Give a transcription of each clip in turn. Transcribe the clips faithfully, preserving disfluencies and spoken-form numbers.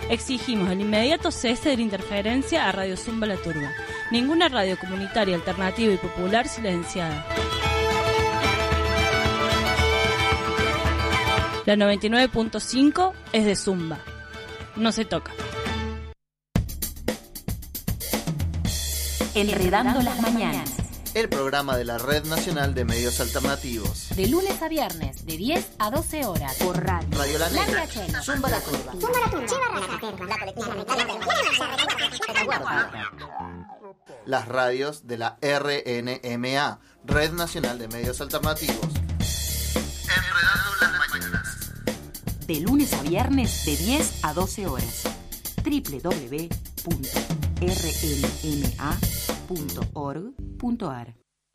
Exigimos el inmediato cese de la interferencia a Radio Zumba La Turba. Ninguna radio comunitaria, alternativa y popular silenciada. La noventa y nueve punto cinco es de Zumba. No se toca. Enredando las mañanas. El programa de la Red Nacional de Medios Alternativos. De lunes a viernes, de diez a doce horas, por radio. Radio La Negra. Zumba La Turba. Zumba La Turba. Las radios de la R N M A, Red Nacional de Medios Alternativos. Enredando las mañanas. De lunes a viernes, de diez a doce horas. doble u doble u doble u punto r n m a punto org punto a r.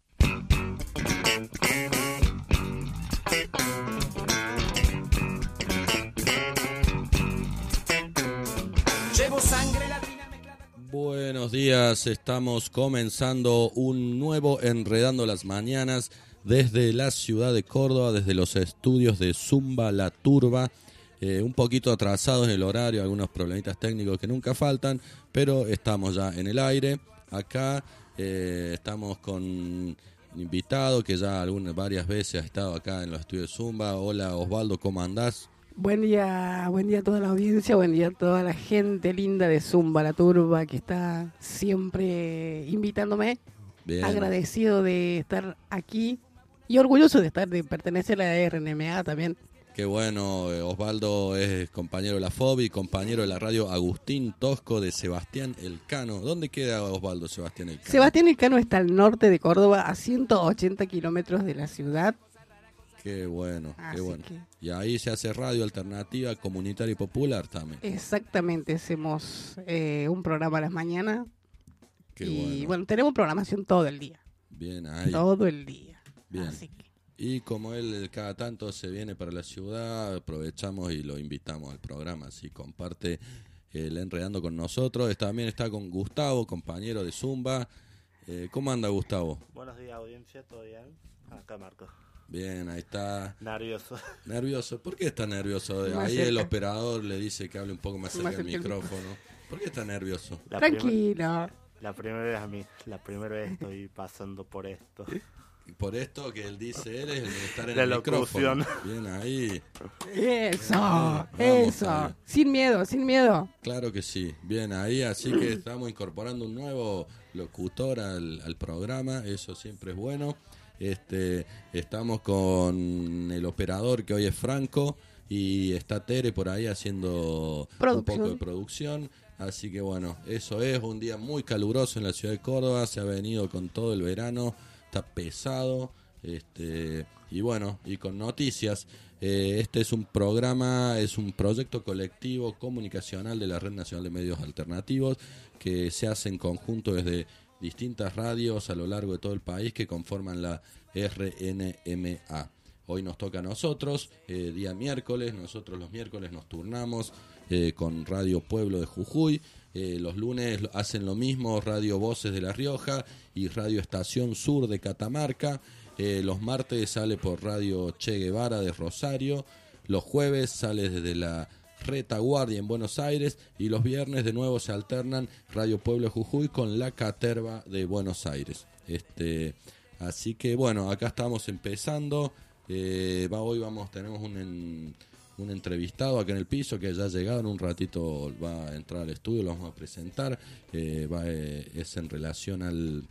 Buenos días, estamos comenzando un nuevo Enredando las Mañanas desde la ciudad de Córdoba, desde los estudios de Zumba La Turba. Eh, un poquito atrasados en el horario, algunos problemitas técnicos que nunca faltan, pero estamos ya en el aire. Acá eh, estamos con un invitado que ya algunas varias veces ha estado acá en los estudios de Zumba. Hola Osvaldo, ¿cómo andás? Buen día, buen día a toda la audiencia, buen día a toda la gente linda de Zumba La Turba que está siempre invitándome. Bien. Agradecido de estar aquí y orgulloso de estar, de pertenecer a la R N M A también. Qué bueno, Osvaldo es compañero de la F O B y compañero de la radio Agustín Tosco de Sebastián Elcano. ¿Dónde queda Osvaldo Sebastián Elcano? Sebastián Elcano está al norte de Córdoba, a ciento ochenta kilómetros de la ciudad. Qué bueno, Así qué bueno. Que... Y ahí se hace radio alternativa, comunitaria y popular también. Exactamente, hacemos eh, un programa a las mañanas. Qué y bueno. bueno, tenemos programación todo el día. Bien, ahí. Todo el día. Bien. Así que... Y como él cada tanto se viene para la ciudad, aprovechamos y lo invitamos al programa, así comparte el Enredando con nosotros. También está con Gustavo, compañero de Zumba. Eh, ¿Cómo anda Gustavo? Buenos días audiencia, ¿todo bien? Acá Marco. Bien, ahí está. Nervioso. Nervioso. ¿Por qué está nervioso? Más ahí cerca. El operador le dice que hable un poco más cerca Más del cerca el micrófono. ¿Por qué está nervioso? La Tranquilo. Primer, la primera vez a mí, la primera vez estoy pasando por esto. Por esto que él dice, él es el de estar en La el locución. micrófono. Bien, ahí. Eso, Vamos, eso. ahí. Sin miedo, sin miedo. Claro que sí. Bien, ahí. Así que estamos incorporando un nuevo locutor al, al programa. Eso siempre es bueno. Este, estamos con el operador que hoy es Franco y está Tere por ahí haciendo Producción. un poco de producción. Así que bueno, eso es un día muy caluroso en la ciudad de Córdoba. Se ha venido con todo el verano. Está pesado, este, y bueno, y con noticias. Eh, este es un programa, es un proyecto colectivo comunicacional de la Red Nacional de Medios Alternativos que se hace en conjunto desde distintas radios a lo largo de todo el país que conforman la R N M A. Hoy nos toca a nosotros, eh, día miércoles, nosotros los miércoles nos turnamos eh, con Radio Pueblo de Jujuy. Eh, los lunes hacen lo mismo Radio Voces de La Rioja y Radio Estación Sur de Catamarca. Eh, los martes sale por Radio Che Guevara de Rosario. Los jueves sale desde la Retaguardia en Buenos Aires. Y los viernes de nuevo se alternan Radio Pueblo de Jujuy con La Caterva de Buenos Aires. Este, así que bueno, acá estamos empezando. Eh, va, hoy vamos, tenemos un... En, un entrevistado acá en el piso que ya ha llegado, en un ratito va a entrar al estudio, lo vamos a presentar. Eh, va, eh, es en relación al,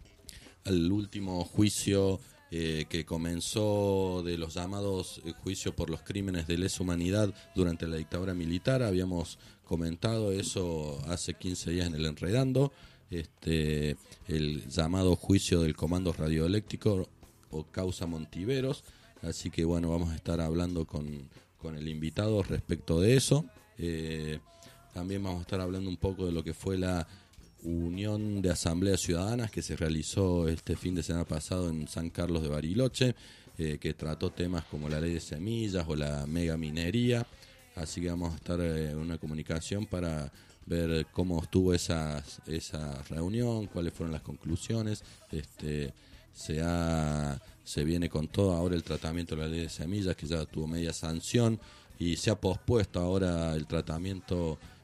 al último juicio eh, que comenzó de los llamados eh, juicios por los crímenes de lesa humanidad durante la dictadura militar. Habíamos comentado eso hace quince días en el Enredando, este, el llamado juicio del Comando Radioeléctrico o causa Montiveros. Así que bueno, vamos a estar hablando con con el invitado respecto de eso. Eh, también vamos a estar hablando un poco de lo que fue la unión de asambleas ciudadanas que se realizó este fin de semana pasado en San Carlos de Bariloche, eh, que trató temas como la ley de semillas o la mega minería. Así que vamos a estar eh, en una comunicación para ver cómo estuvo esa, esa reunión, cuáles fueron las conclusiones. Este, se ha... Se viene con todo ahora el tratamiento de la ley de semillas, que ya tuvo media sanción, y se ha pospuesto ahora el tratamiento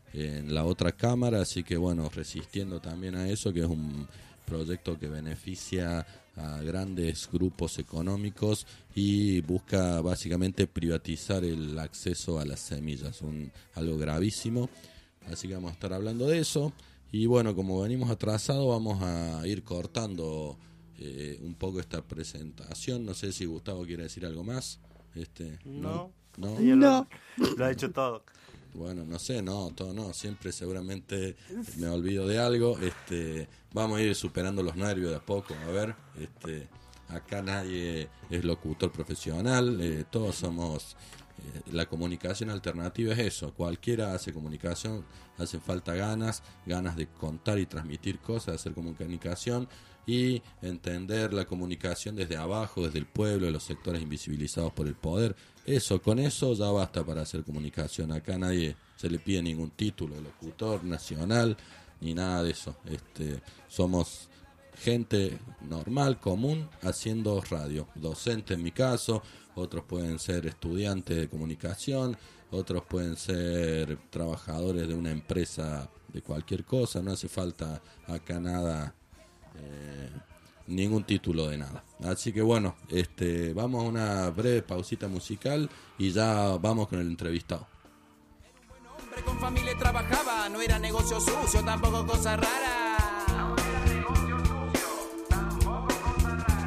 en la otra cámara, así que bueno, resistiendo también a eso, que es un proyecto que beneficia a grandes grupos económicos y busca básicamente privatizar el acceso a las semillas, un, algo gravísimo. Así que vamos a estar hablando de eso. Y bueno, como venimos atrasados, vamos a ir cortando eh, un poco esta presentación. No sé si Gustavo quiere decir algo más. Este, no, no, no. no. Lo, lo ha hecho todo. Bueno, no sé, no, todo no, siempre seguramente me olvido de algo. Este, vamos a ir superando los nervios de a poco, a ver. Este, acá nadie es locutor profesional, eh, todos somos. Eh, la comunicación alternativa es eso, cualquiera hace comunicación, hacen falta ganas, ganas de contar y transmitir cosas, hacer comunicación y entender la comunicación desde abajo, desde el pueblo, de los sectores invisibilizados por el poder. Eso, con eso ya basta para hacer comunicación. Acá nadie se le pide ningún título de locutor nacional ni nada de eso. Este, somos gente normal, común, haciendo radio. Docente en mi caso, otros pueden ser estudiantes de comunicación, otros pueden ser trabajadores de una empresa de cualquier cosa. No hace falta acá nada, eh, ningún título de nada. Así que bueno, este, vamos a una breve pausita musical y ya vamos con el entrevistado. Hombre con familia trabajaba, no era negocio sucio, tampoco cosa rara. No era negocio sucio, tampoco cosa rara.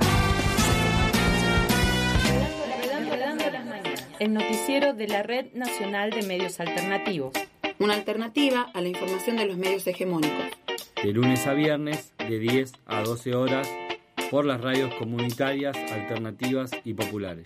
Enredando las mañanas, el noticiero de la Red Nacional de Medios Alternativos. Una alternativa a la información de los medios hegemónicos. De lunes a viernes, de diez a doce horas, por las radios comunitarias, alternativas y populares.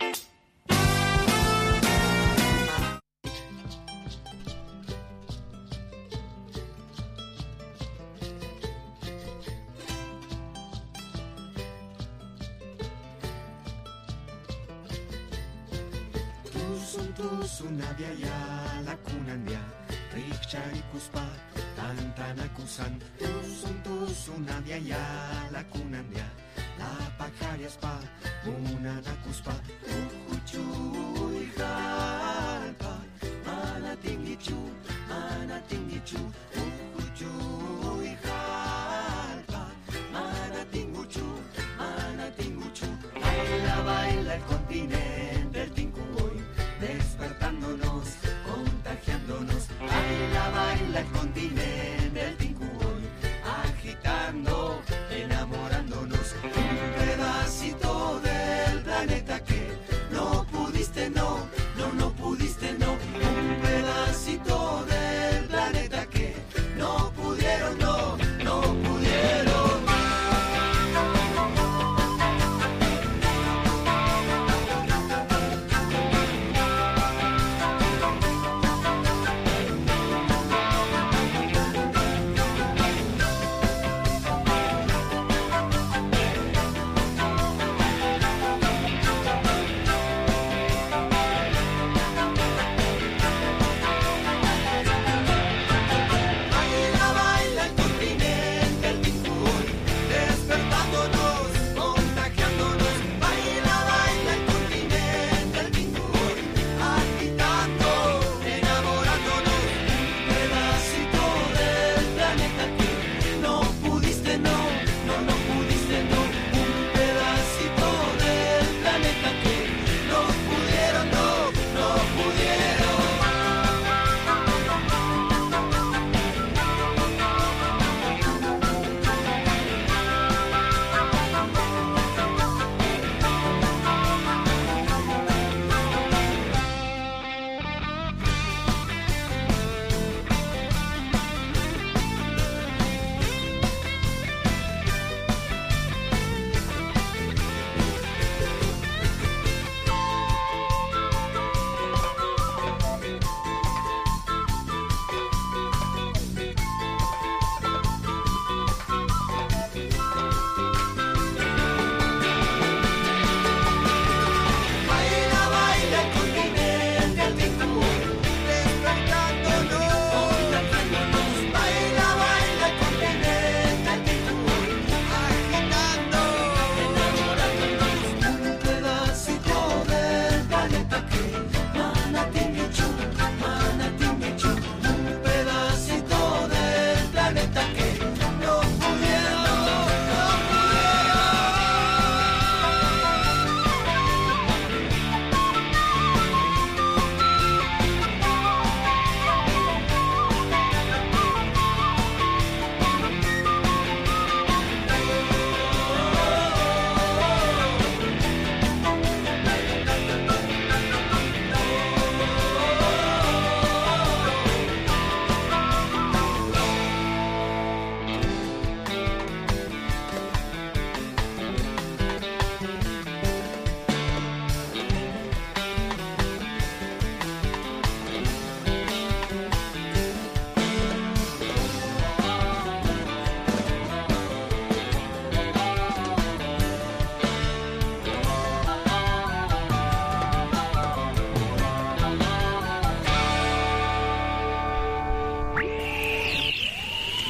Sunabiaya la kunandia, rikchari kuspa, tantana kusan, tusun tusunabiaya la kunandia, la pacariaspa, unana kuspa, uhuchu ijalpa, mana tingichu, mana tingichu, uhuchu ijalpa, mana tinguchu, mana tinguchu, baila, baila el continente, el tincuoy. Despertándonos, contagiándonos, baila, baila el continente, el tincuoy, agitando, enamorándonos, un pedacito del planeta que no pudiste, no, no, no pudiste, no, un pedacito del planeta que no pudieron, no, no pudieron.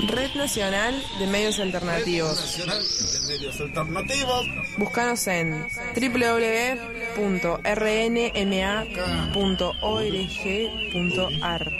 Red Nacional de Medios Alternativos. Red Nacional de Medios Alternativos. Búscanos en doble u doble u doble u punto r n m a punto org punto a r.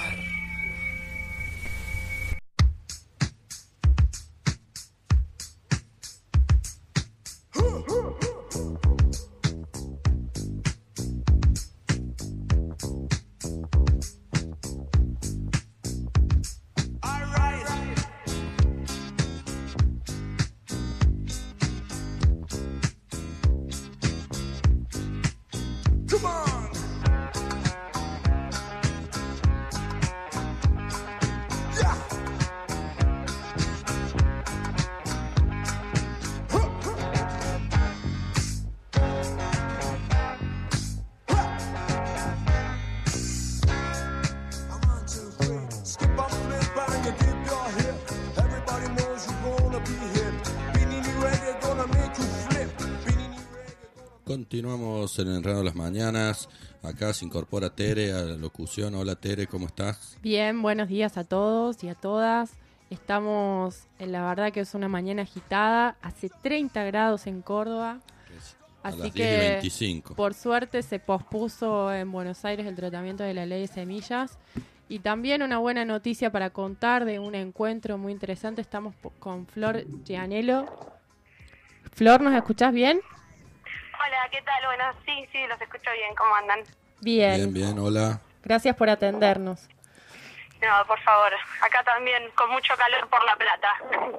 Continuamos en Enredando las Mañanas. Acá se incorpora Tere a la locución. Hola Tere, ¿cómo estás? Bien, buenos días a todos y a todas. Estamos, en la verdad que es una mañana agitada. Hace treinta grados en Córdoba. A Así las que, diez y veinticinco. Por suerte, se pospuso en Buenos Aires el tratamiento de la ley de semillas. Y también una buena noticia para contar de un encuentro muy interesante. Estamos con Flor Gianello. Flor, ¿nos escuchás bien? Hola, ¿qué tal? Bueno, sí, sí, los escucho bien. ¿Cómo andan? Bien. Bien, bien, hola. Gracias por atendernos. No, por favor. Acá también con mucho calor por La Plata.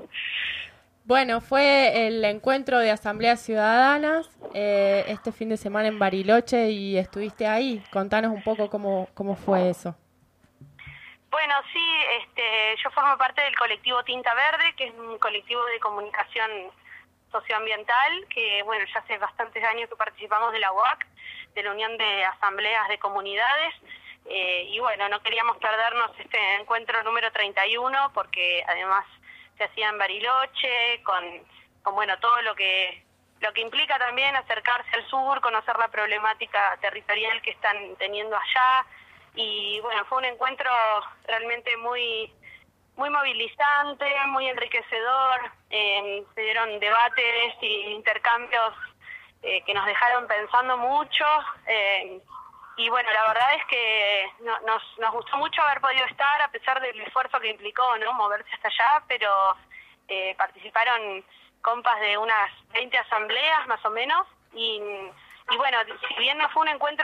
Bueno, fue el encuentro de asambleas ciudadanas eh, este fin de semana en Bariloche y estuviste ahí. Contanos un poco cómo, cómo fue eso. Bueno, sí, este, yo formo parte del colectivo Tinta Verde, que es un colectivo de comunicación socioambiental, que bueno, ya hace bastantes años que participamos de la U A C, de la Unión de Asambleas de Comunidades, eh, y bueno, no queríamos perdernos este encuentro número treinta y uno, porque además se hacía en Bariloche, con, con bueno, todo lo que lo que implica también acercarse al sur, conocer la problemática territorial que están teniendo allá, y bueno, fue un encuentro realmente muy muy movilizante, muy enriquecedor. Eh, se dieron debates y intercambios eh, que nos dejaron pensando mucho, eh, y bueno, la verdad es que no, nos, nos gustó mucho haber podido estar, a pesar del esfuerzo que implicó, ¿no?, moverse hasta allá, pero eh, participaron compas de unas veinte asambleas más o menos, y, y bueno, si bien no fue un encuentro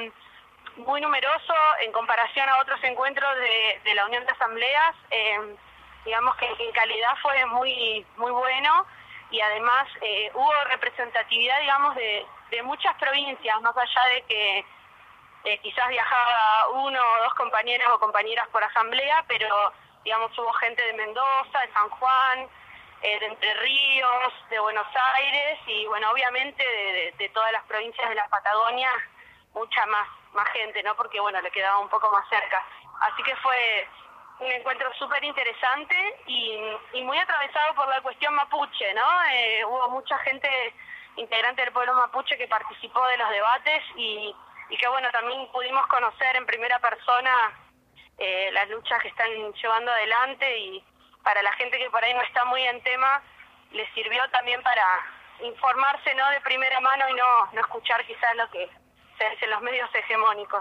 muy numeroso en comparación a otros encuentros de, de la Unión de Asambleas, eh, digamos que en calidad fue muy muy bueno, y además eh, hubo representatividad, digamos, de, de muchas provincias, más allá de que eh, quizás viajaba uno o dos compañeros o compañeras por asamblea, pero digamos hubo gente de Mendoza, de San Juan, eh, de Entre Ríos, de Buenos Aires, y bueno, obviamente de, de, de todas las provincias de la Patagonia, mucha más más gente, ¿no?, porque bueno, le quedaba un poco más cerca. Así que fue un encuentro súper interesante y, y muy atravesado por la cuestión mapuche, ¿no? Eh, hubo mucha gente integrante del pueblo mapuche que participó de los debates y, y que bueno, también pudimos conocer en primera persona eh, las luchas que están llevando adelante, y para la gente que por ahí no está muy en tema, les sirvió también para informarse, ¿no?, de primera mano y no, no escuchar quizás lo que se dice en los medios hegemónicos.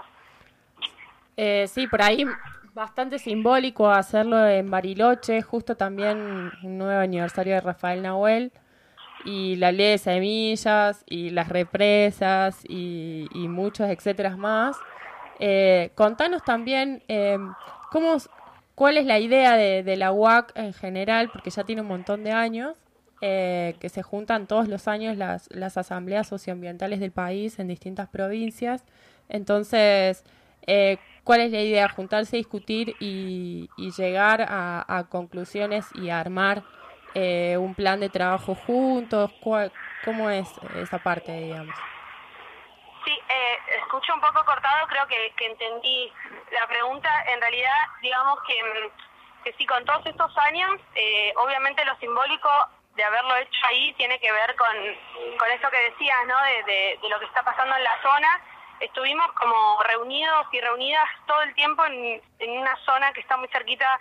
Eh, sí, por ahí bastante simbólico hacerlo en Bariloche, justo también un nuevo aniversario de Rafael Nahuel, y la ley de semillas, y las represas, y, y muchos etcétera más. Eh, contanos también eh, cómo, cuál es la idea de, de la U A C en general, porque ya tiene un montón de años, eh, que se juntan todos los años las, las asambleas socioambientales del país en distintas provincias. Entonces, eh, ¿cuál es la idea? Juntarse, discutir y, y llegar a, a conclusiones y a armar eh, un plan de trabajo juntos. ¿Cuál, ¿Cómo es esa parte, digamos? Sí, eh, escucho un poco cortado, creo que, que entendí la pregunta. En realidad, digamos que, que sí, con todos estos años, eh, obviamente lo simbólico de haberlo hecho ahí tiene que ver con, con eso que decías, ¿no?, de, de, de lo que está pasando en la zona. Estuvimos como reunidos y reunidas todo el tiempo en, en una zona que está muy cerquita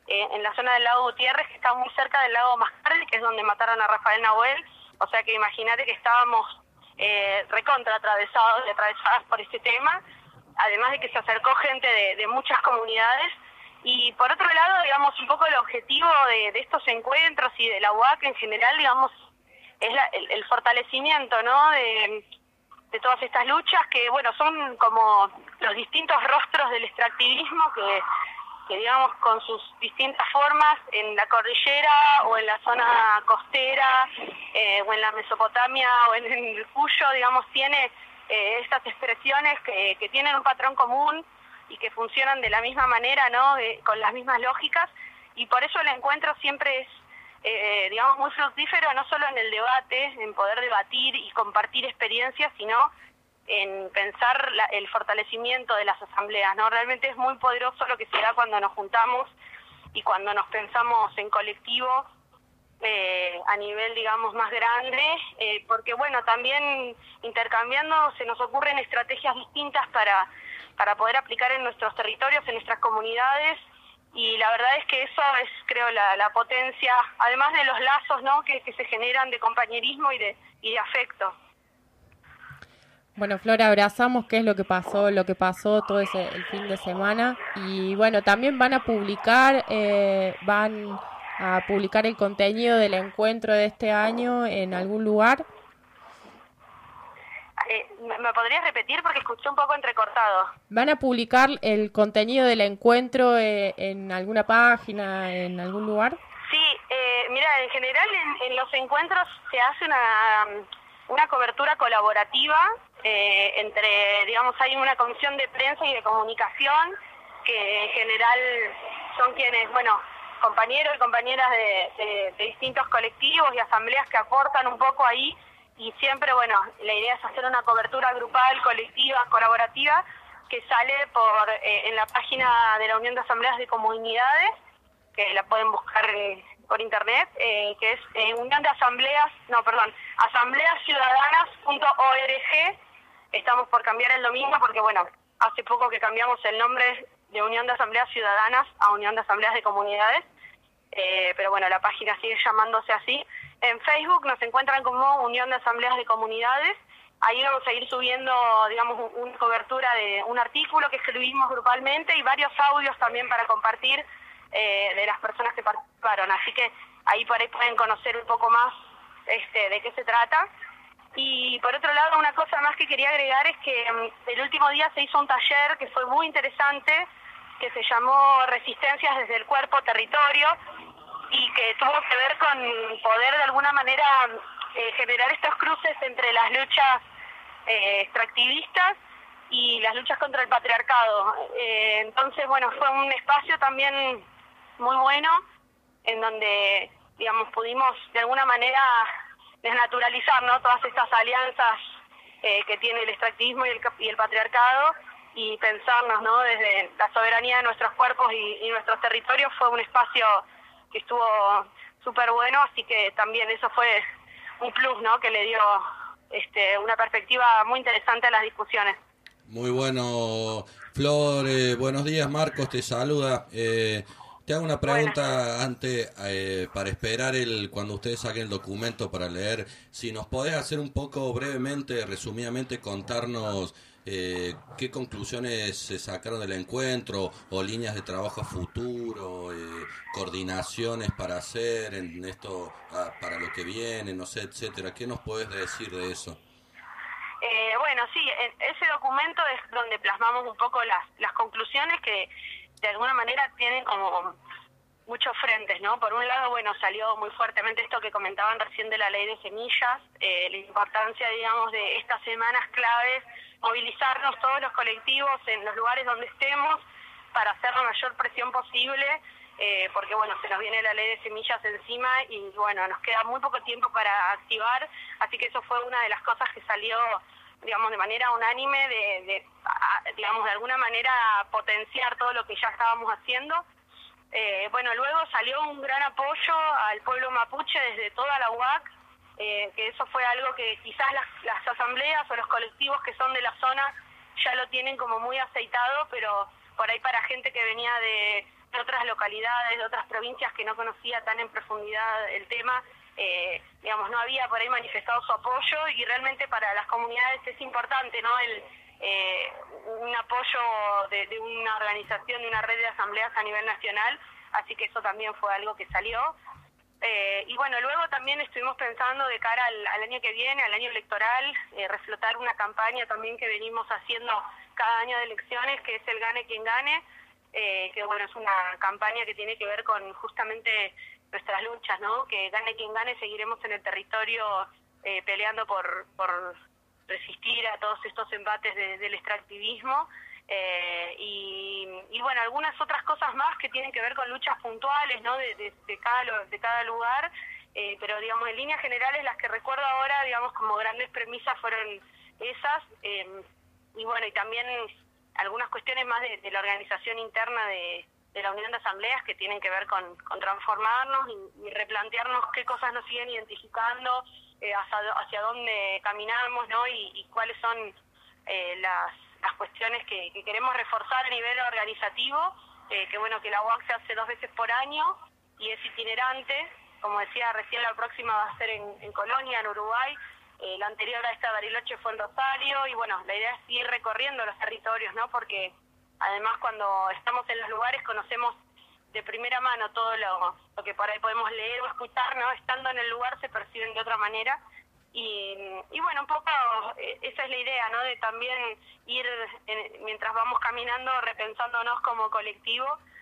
eh, en la zona del lago Gutiérrez, que está muy cerca del lago Mascardi, que es donde mataron a Rafael Nahuel. O sea que imagínate que estábamos eh, recontra atravesados y atravesadas por este tema, además de que se acercó gente de, de muchas comunidades. Y por otro lado, digamos, un poco el objetivo de, de estos encuentros y de la U A C en general, digamos, es la, el, el fortalecimiento, ¿no?, de, de todas estas luchas que, bueno, son como los distintos rostros del extractivismo que, que digamos, con sus distintas formas en la cordillera o en la zona costera eh, o en la Mesopotamia o en, en el Cuyo, digamos, tiene eh, estas expresiones que, que tienen un patrón común y que funcionan de la misma manera, ¿no?, de, con las mismas lógicas, y por eso el encuentro siempre es, eh, digamos, muy fructífero, no solo en el debate, en poder debatir y compartir experiencias, sino en pensar la, el fortalecimiento de las asambleas, ¿no? Realmente es muy poderoso lo que se da cuando nos juntamos y cuando nos pensamos en colectivo, eh, a nivel, digamos, más grande, eh, porque, bueno, también intercambiando se nos ocurren estrategias distintas para para poder aplicar en nuestros territorios, en nuestras comunidades, y la verdad es que eso es, creo, la, la potencia, además de los lazos, ¿no?, que, que se generan de compañerismo y de, y de afecto. Bueno, Flora, abrazamos qué es lo que pasó, lo que pasó todo ese el fin de semana, y bueno, también van a publicar, eh, van a publicar el contenido del encuentro de este año en algún lugar. Eh, ¿Me podrías repetir? Porque escuché un poco entrecortado. ¿Van a publicar el contenido del encuentro eh, en alguna página, en algún lugar? Sí, eh, mira, en general en, en los encuentros se hace una, una cobertura colaborativa eh, entre, digamos, hay una comisión de prensa y de comunicación que en general son quienes, bueno, compañeros y compañeras de, de, de distintos colectivos y asambleas que aportan un poco ahí. Y siempre, bueno, la idea es hacer una cobertura grupal, colectiva, colaborativa, que sale por eh, en la página de la Unión de Asambleas de Comunidades, que la pueden buscar eh, por internet, eh, que es eh, Unión de Asambleas, no, perdón, asambleas ciudadanas punto org. Estamos por cambiar el dominio porque, bueno, hace poco que cambiamos el nombre de Unión de Asambleas Ciudadanas a Unión de Asambleas de Comunidades, eh, pero bueno, la página sigue llamándose así. En Facebook nos encuentran como Unión de Asambleas de Comunidades. Ahí vamos a ir subiendo, digamos, una cobertura de un artículo que escribimos grupalmente y varios audios también para compartir eh, de las personas que participaron. Así que ahí por ahí pueden conocer un poco más este, de qué se trata. Y por otro lado, una cosa más que quería agregar es que um, el último día se hizo un taller que fue muy interesante, que se llamó Resistencias desde el Cuerpo Territorio, y que tuvo que ver con poder de alguna manera eh, generar estos cruces entre las luchas eh, extractivistas y las luchas contra el patriarcado. Eh, entonces, bueno, fue un espacio también muy bueno en donde, digamos, pudimos de alguna manera desnaturalizar, ¿no?, todas estas alianzas eh, que tiene el extractivismo y el, y el patriarcado, y pensarnos, ¿no?, desde la soberanía de nuestros cuerpos y, y nuestros territorios. Fue un espacio que estuvo súper bueno, así que también eso fue un plus, ¿no?, que le dio este, una perspectiva muy interesante a las discusiones. Muy bueno, Flor, eh, buenos días, Marcos te saluda. Eh, te hago una pregunta antes, eh, para esperar el cuando ustedes saquen el documento para leer. Si nos podés hacer un poco brevemente, resumidamente, contarnos eh, qué conclusiones se sacaron del encuentro o líneas de trabajo a futuro, eh, coordinaciones para hacer en esto, a, para lo que viene, no sé, etcétera. ¿Qué nos podés decir de eso? Eh, bueno, sí, ese documento es donde plasmamos un poco las, las conclusiones que de alguna manera tienen como muchos frentes, ¿no? Por un lado, bueno, salió muy fuertemente esto que comentaban recién de la ley de semillas, eh, la importancia, digamos, de estas semanas claves, movilizarnos todos los colectivos en los lugares donde estemos para hacer la mayor presión posible, eh, porque, bueno, se nos viene la ley de semillas encima y, bueno, nos queda muy poco tiempo para activar, así que eso fue una de las cosas que salió, digamos, de manera unánime, de, de a, digamos, de alguna manera potenciar todo lo que ya estábamos haciendo. Eh, bueno, luego salió un gran apoyo al pueblo mapuche desde toda la U A C, eh, que eso fue algo que quizás las, las asambleas o los colectivos que son de la zona ya lo tienen como muy aceitado, pero por ahí para gente que venía de, de otras localidades, de otras provincias que no conocía tan en profundidad el tema, eh, digamos, no había por ahí manifestado su apoyo, y realmente para las comunidades es importante, ¿no?, el eh, un apoyo de, de una organización, de una red de asambleas a nivel nacional, así que eso también fue algo que salió. Eh, y bueno, luego también estuvimos pensando de cara al, al año que viene, al año electoral, eh, reflotar una campaña también que venimos haciendo cada año de elecciones, que es el Gane Quien Gane, eh, que bueno, es una campaña que tiene que ver con justamente nuestras luchas, ¿no? Que gane quien gane, seguiremos en el territorio eh, peleando por, por resistir a todos estos embates de, del extractivismo. Eh, y, y bueno, algunas otras cosas más que tienen que ver con luchas puntuales, ¿no?, de, de, de, cada, de cada lugar, eh, pero digamos, en líneas generales las que recuerdo ahora, digamos, como grandes premisas fueron esas, eh, y bueno, y también algunas cuestiones más de, de la organización interna de, de la Unión de Asambleas que tienen que ver con, con transformarnos y, y replantearnos qué cosas nos siguen identificando, eh, hacia, hacia dónde caminamos, ¿no?, y, y cuáles son eh, las las cuestiones que, que queremos reforzar a nivel organizativo, eh, que bueno, que la U A C se hace dos veces por año y es itinerante, como decía recién, la próxima va a ser en, en Colonia, en Uruguay, eh, la anterior a esta Bariloche fue en Rosario, y bueno, la idea es ir recorriendo los territorios, ¿no?, porque además cuando estamos en los lugares conocemos de primera mano todo lo, lo que por ahí podemos leer o escuchar, ¿no?, estando en el lugar se perciben de otra manera. Y, y bueno, un poco eh, esa es la idea, ¿no?, de también ir, en, mientras vamos caminando, repensándonos como colectivo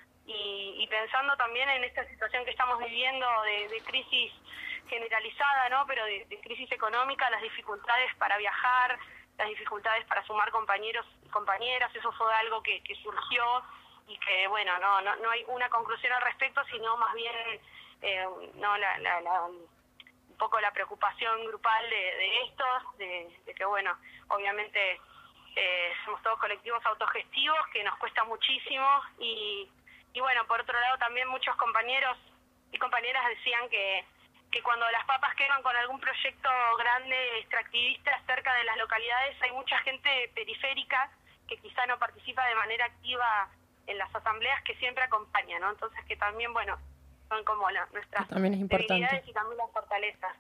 y, y pensando también en esta situación que estamos viviendo de, de crisis generalizada, ¿no?, pero de, de crisis económica, las dificultades para viajar, las dificultades para sumar compañeros y compañeras. Eso fue algo que, que surgió y que, bueno, no, no, no hay una conclusión al respecto, sino más bien, eh, no, la... la, la un poco la preocupación grupal de, de estos, de, de que bueno, obviamente eh, somos todos colectivos autogestivos, que nos cuesta muchísimo, y, y bueno, por otro lado también muchos compañeros y compañeras decían que, que cuando las papas quedan con algún proyecto grande extractivista cerca de las localidades, hay mucha gente periférica que quizá no participa de manera activa en las asambleas, que siempre acompaña, ¿no? Entonces que también, bueno, son como la, nuestras debilidades y también las fortalezas.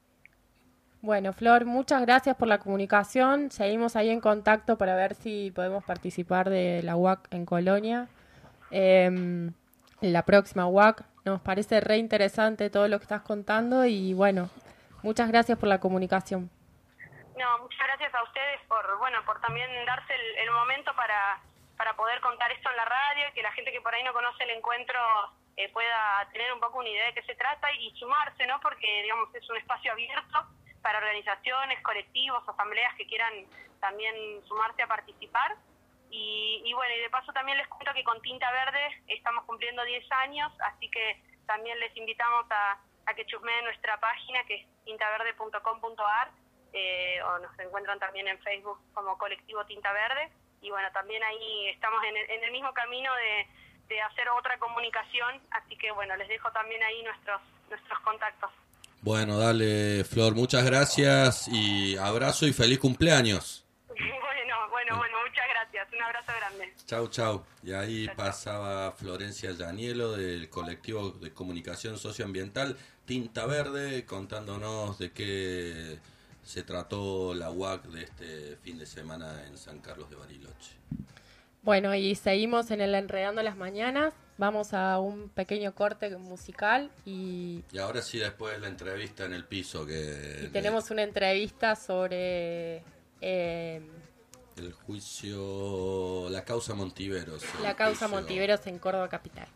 Bueno, Flor, muchas gracias por la comunicación. Seguimos ahí en contacto para ver si podemos participar de la U A C en Colonia. Eh, la próxima U A C. Nos parece re interesante todo lo que estás contando y bueno, muchas gracias por la comunicación. No, muchas gracias a ustedes por, bueno, por también darse el, el momento para, para poder contar esto en la radio y que la gente que por ahí no conoce el encuentro Eh, pueda tener un poco una idea de qué se trata y sumarse, ¿no? Porque, digamos, es un espacio abierto para organizaciones, colectivos, asambleas que quieran también sumarse a participar. Y, y bueno, y de paso también les cuento que con Tinta Verde estamos cumpliendo diez años, así que también les invitamos a, a que chusmeen nuestra página, que es tinta verde punto com punto a r, eh, o nos encuentran también en Facebook como Colectivo Tinta Verde. Y bueno, también ahí estamos en el, en el mismo camino de de hacer otra comunicación, así que bueno, les dejo también ahí nuestros nuestros contactos. Bueno, dale, Flor, muchas gracias y abrazo y feliz cumpleaños. Bueno, bueno, bueno, muchas gracias, un abrazo grande. Chau, chau. Y ahí chau, pasaba Florencia Yanielo del colectivo de comunicación socioambiental Tinta Verde, contándonos de qué se trató la U A C de este fin de semana en San Carlos de Bariloche. Bueno, y seguimos en el Enredando las Mañanas. Vamos a un pequeño corte musical y... Y ahora sí, después la entrevista en el piso que... Y tenemos una entrevista sobre... Eh, el juicio... La causa Montiveros. La causa juicio... Montiveros en Córdoba Capital.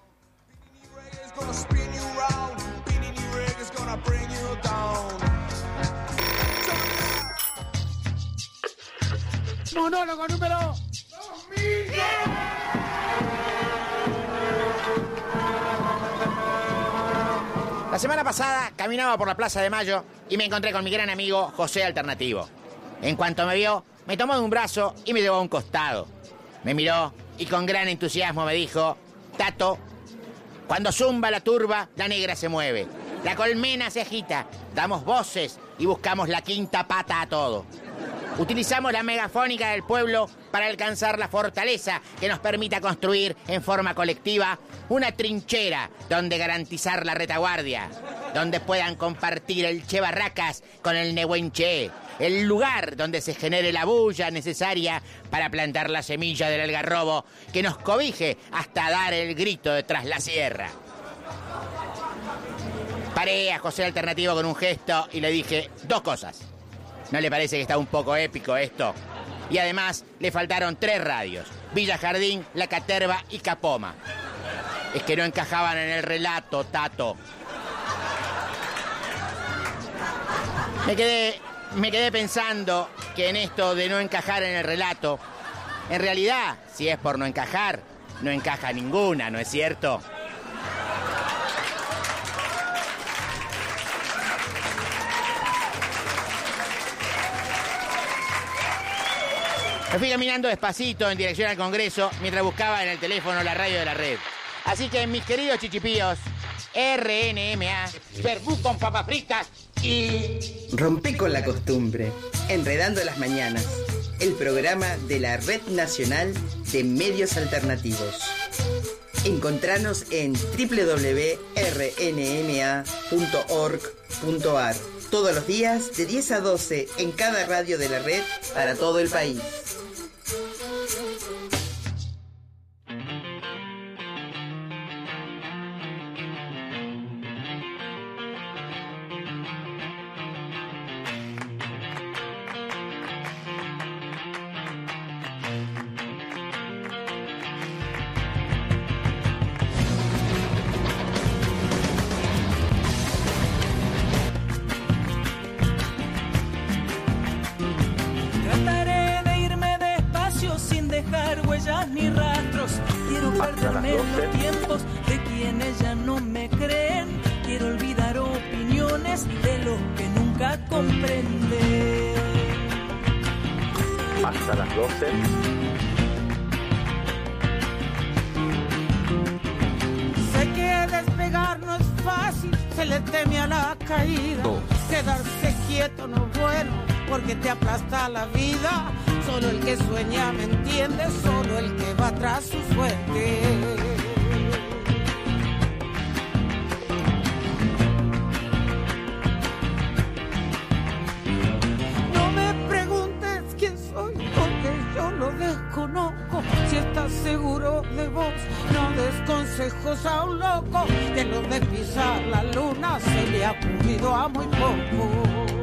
Monólogo número... La semana pasada caminaba por la Plaza de Mayo y me encontré con mi gran amigo José Alternativo. En cuanto me vio, me tomó de un brazo y me llevó a un costado. Me miró y con gran entusiasmo me dijo: Tato, cuando zumba la turba, la negra se mueve. La colmena se agita, damos voces y buscamos la quinta pata a todo. Utilizamos la megafónica del pueblo para alcanzar la fortaleza que nos permita construir en forma colectiva una trinchera donde garantizar la retaguardia, donde puedan compartir el Che Barracas con el Nehuenche, el lugar donde se genere la bulla necesaria para plantar la semilla del algarrobo que nos cobije hasta dar el grito de tras la sierra. Paré a José Alternativo con un gesto y le dije dos cosas. ¿No le parece que está un poco épico esto? Y además le faltaron tres radios: Villa Jardín, La Caterva y Capoma. Es que no encajaban en el relato, Tato. Me quedé, me quedé pensando que en esto de no encajar en el relato, en realidad, si es por no encajar, no encaja ninguna, ¿no es cierto? Me fui caminando despacito en dirección al Congreso mientras buscaba en el teléfono la radio de la red. Así que, mis queridos chichipíos, R N M A, verbú con papas fritas y... Rompé con la costumbre, Enredando las Mañanas, el programa de la Red Nacional de Medios Alternativos. Encontranos en doble u doble u doble u punto r n m a punto org punto a r todos los días de diez a doce en cada radio de la red para todo el país. Ni rastros, quiero perderme en los tiempos de quienes ya no me creen, quiero olvidar opiniones de los que nunca comprenden. Hasta las doce. Sé que despegar no es fácil, se le teme a la caída. Dos. Quedarse quieto no es bueno, porque te aplasta la vida. Solo el que sueña me entiende, solo el que va tras su suerte. No me preguntes quién soy, porque yo lo desconozco. Si estás seguro de vos, no des consejos a un loco. Que lo de pisar la luna se le ha ocurrido a muy poco.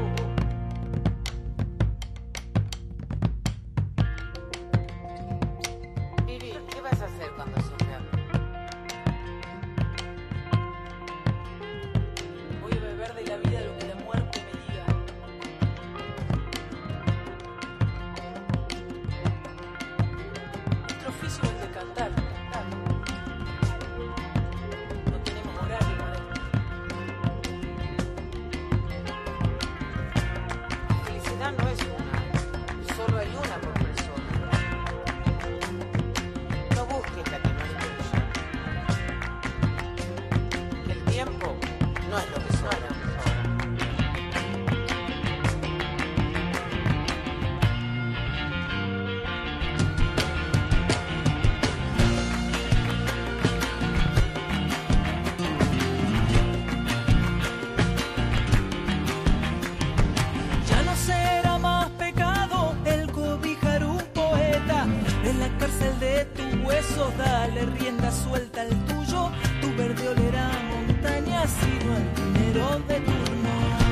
Dale rienda suelta al tuyo, tu verde olera montaña, sino el dinero de turno.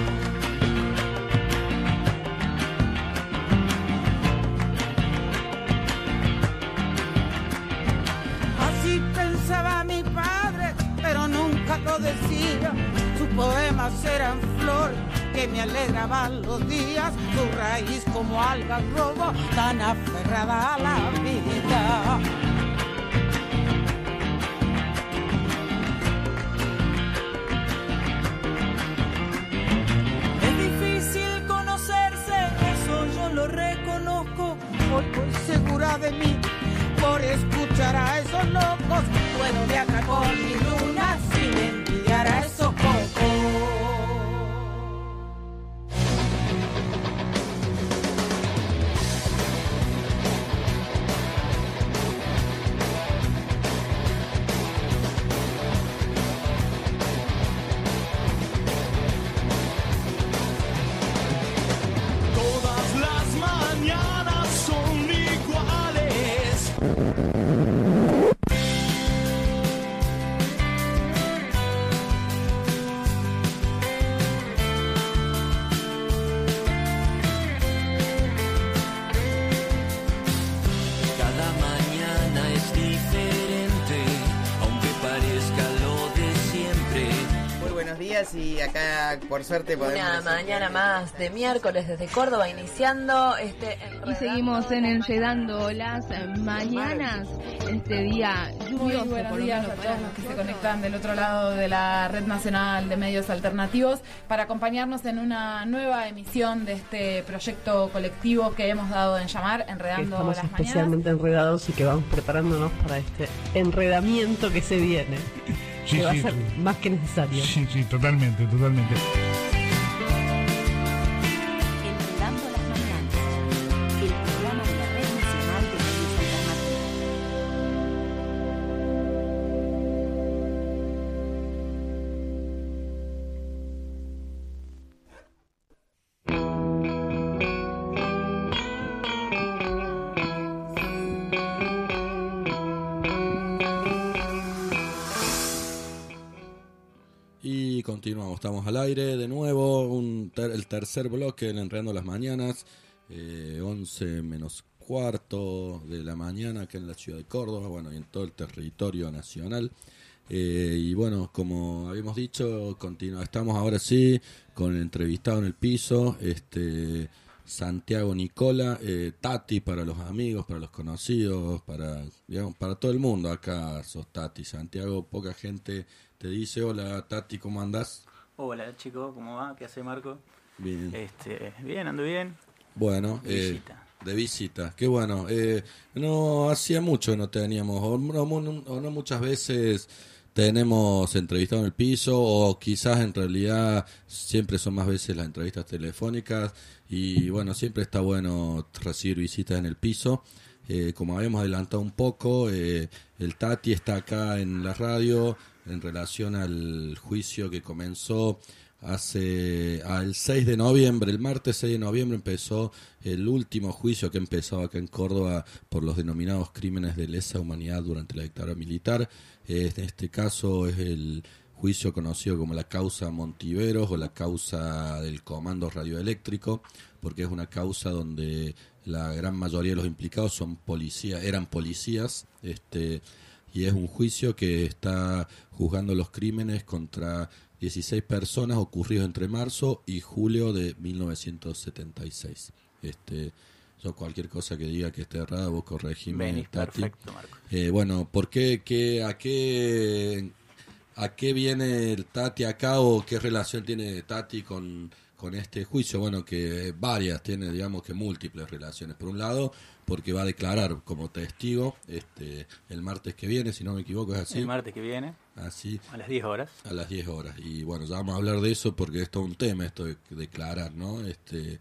Así pensaba mi padre, pero nunca lo decía. Sus poemas eran flores que me alegraban los días, su raíz como algarrobo, tan aferrada a la vida. Lo reconozco, hoy voy segura de mí, por escuchar a esos locos, puedo viajar con mi luna sin envidiar a esos cocos. días y acá por suerte podemos... Una mañana más de miércoles desde Córdoba iniciando este... Y seguimos en Enredando las Mañanas, este día lluvioso. Muy buenos días a todos los que se conectan del otro lado de la Red Nacional de Medios Alternativos para acompañarnos en una nueva emisión de este proyecto colectivo que hemos dado en llamar Enredando Estamos las especialmente Mañanas. enredados y que vamos preparándonos para este enredamiento que se viene. Sí, que va sí. a ser más que necesario. Sí, sí, totalmente, totalmente. Enredando las Mañanas, el programa de la Red Nacional de Medios Alternativos. Y continuamos, estamos al aire de nuevo, un ter- el tercer bloque del Enredando las Mañanas, eh, once menos cuarto de la mañana acá en la ciudad de Córdoba, bueno, y en todo el territorio nacional. Eh, y bueno, como habíamos dicho, continua, estamos ahora sí con el entrevistado en el piso, este Santiago Nicola, eh, Tati para los amigos, para los conocidos, para digamos, para todo el mundo. Acá sos Tati, Santiago, poca gente te dice. Hola Tati, ¿cómo andás? Hola chicos, ¿cómo va? ¿Qué hace Marco? Bien. Este, bien, ando bien. Bueno, De eh, visita. de visita, qué bueno. Eh, no hacía mucho que no teníamos, o no, o no muchas veces tenemos entrevistado en el piso, o quizás en realidad siempre son más veces las entrevistas telefónicas, y bueno, siempre está bueno recibir visitas en el piso. Eh, como habíamos adelantado un poco, eh, el Tati está acá en la radio en relación al juicio que comenzó hace al seis de noviembre, el martes seis de noviembre empezó el último juicio que empezó acá en Córdoba por los denominados crímenes de lesa humanidad durante la dictadura militar. Eh, en este caso es el juicio conocido como la causa Montiveros o la causa del Comando Radioeléctrico, porque es una causa donde la gran mayoría de los implicados son policías, eran policías, este y es un juicio que está juzgando los crímenes contra dieciséis personas ocurridos entre marzo y julio de mil novecientos setenta y seis. Este, yo cualquier cosa que diga que esté errada, vos corregime, Venís, Tati. perfecto, Marco. Eh, bueno, ¿por qué, qué, a qué, a qué viene el Tati acá o qué relación tiene Tati con, con este juicio? Bueno, que varias, tiene digamos que múltiples relaciones. Por un lado, porque va a declarar como testigo este el martes que viene, si no me equivoco, es así. El martes que viene, así, a las diez horas. A las diez horas. Y bueno, ya vamos a hablar de eso porque es todo un tema esto de declarar, ¿no? Este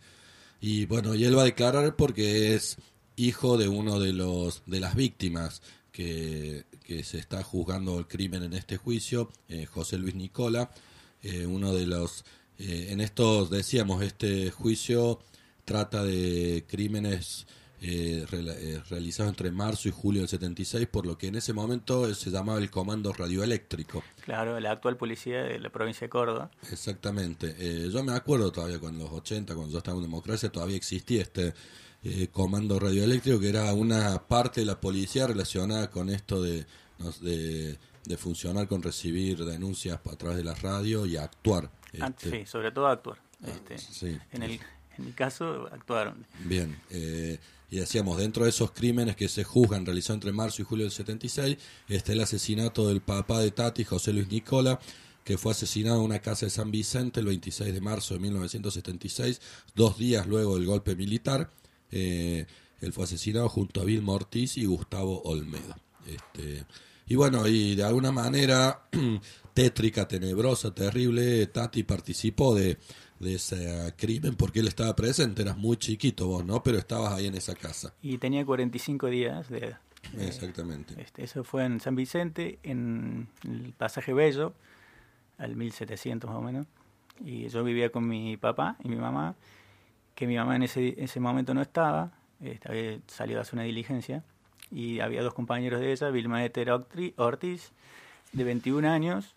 y bueno, y él va a declarar porque es hijo de uno de los de las víctimas que, que se está juzgando el crimen en este juicio, eh, José Luis Nicola, eh, uno de los eh, en estos decíamos este juicio trata de crímenes Eh, real, eh, realizado entre marzo y julio del setenta y seis, por lo que en ese momento se llamaba el Comando Radioeléctrico. Claro, la actual policía de la provincia de Córdoba. Exactamente. Eh, yo me acuerdo todavía con los ochenta, cuando yo estaba en democracia, todavía existía este eh, Comando Radioeléctrico, que era una parte de la policía relacionada con esto de, de, de funcionar con recibir denuncias a través de la radio y actuar. Ah, Este, sí, sobre todo actuar. Este, sí. En el en mi caso, actuaron. Bien, eh, y decíamos, dentro de esos crímenes que se juzgan, realizados entre marzo y julio del setenta y seis, está el asesinato del papá de Tati, José Luis Nicola, que fue asesinado en una casa de San Vicente el veintiséis de marzo de mil novecientos setenta y seis, dos días luego del golpe militar. Eh, él fue asesinado junto a Vilma Ortiz y Gustavo Olmedo. Este, y bueno, y de alguna manera tétrica, tenebrosa, terrible, Tati participó de... de ese crimen porque él estaba presente. Eras muy chiquito vos, ¿no? Pero estabas ahí en esa casa. Y tenía cuarenta y cinco días de edad. Exactamente. Este, eso fue en San Vicente, en el pasaje Bello, al mil setecientos más o menos. Y yo vivía con mi papá y mi mamá, que mi mamá en ese, ese momento no estaba, este, había salido a hacer una diligencia, y había dos compañeros de ella, Vilma Eter Ortiz, de veintiún años,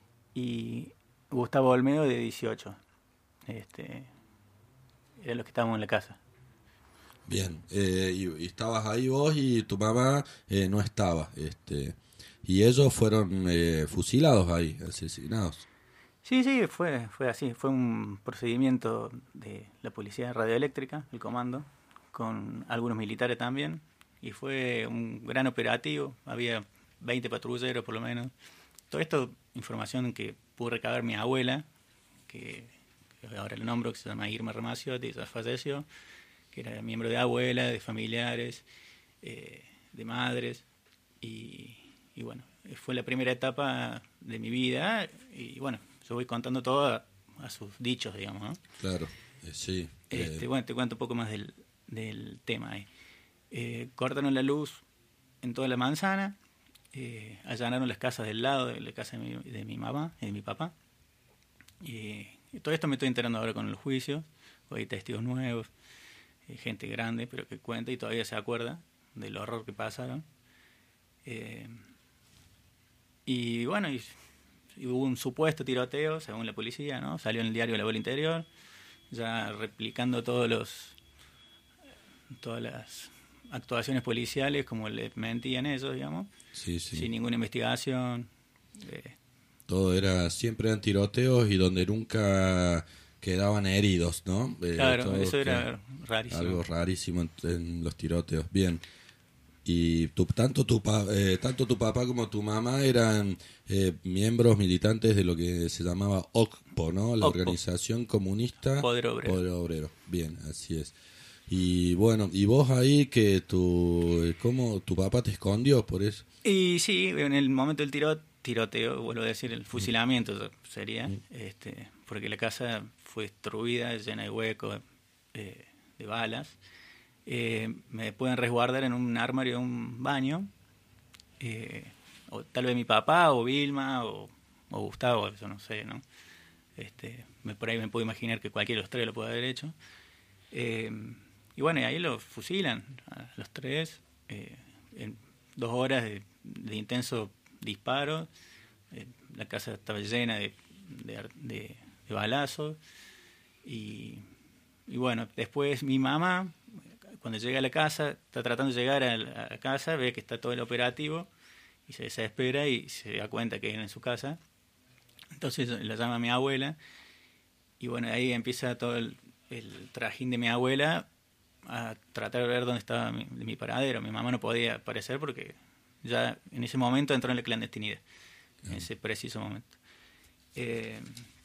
y Gustavo Olmedo, de dieciocho. Este, eran los que estábamos en la casa. Bien, eh, y, y estabas ahí vos y tu mamá eh, no estaba, este, y ellos fueron eh, fusilados ahí, asesinados. Sí, sí, fue, fue así. Fue un procedimiento de la Policía Radioeléctrica, el comando, con algunos militares también. Y fue un gran operativo. Había veinte patrulleros por lo menos. Todo esto, información que pudo recabar mi abuela, que, que ahora el nombro, que se llama Irma Ramaciotti, ya falleció, que era miembro de abuela, de familiares, eh, de madres. Y, y bueno, fue la primera etapa de mi vida. Y bueno, yo voy contando todo a, a sus dichos, digamos, ¿no? Claro, eh, sí. Este, eh. Bueno, te cuento un poco más del, del tema ahí. Eh, cortaron la luz en toda la manzana, eh, allanaron las casas del lado de la casa de mi, de mi mamá y de mi papá. Y, y todo esto me estoy enterando ahora con el juicio. Hay testigos nuevos, eh, gente grande, pero que cuenta y todavía se acuerda del horror que pasaron. Eh, y bueno, y, y hubo un supuesto tiroteo, según la policía, ¿no? Salió en el diario La Voz del Interior, ya replicando todos los todas las actuaciones policiales como les mentían ellos, digamos, sí, sí. sin ninguna investigación. Eh. Todo era, siempre eran tiroteos y donde nunca quedaban heridos, ¿no? Eh, claro, eso era rarísimo. Algo rarísimo en, en los tiroteos. Bien. Y tu, tanto, tu, eh, tanto tu papá como tu mamá eran eh, miembros militantes de lo que se llamaba O C P O, ¿no? La O C P O. Organización Comunista Poder Obrero. Poder Obrero. Bien, así es. Y bueno, y vos ahí que tu, ¿cómo tu papá te escondió por eso? Y sí, en el momento del tiro, tiroteo, vuelvo a decir, el fusilamiento sería, mm. este, porque la casa fue destruida, llena de huecos, eh, de balas. Eh, me pueden resguardar en un armario de un baño, eh, o tal vez mi papá, o Vilma, o, o Gustavo, yo no sé, ¿no? Este, me, por ahí me puedo imaginar que cualquiera de los tres lo puede haber hecho. Eh, y bueno, y ahí los fusilan a los tres, eh, en dos horas de, de intenso disparo. Eh, la casa estaba llena de, de, de, de balazos. Y, y bueno, después mi mamá, cuando llega a la casa, está tratando de llegar a la, a la casa, ve que está todo el operativo y se desespera y se da cuenta que era en su casa. Entonces la llama a mi abuela y bueno, ahí empieza todo el, el trajín de mi abuela a tratar de ver dónde estaba mi, mi paradero. Mi mamá no podía aparecer porque ya en ese momento entró en la clandestinidad, en ese preciso momento. Eh,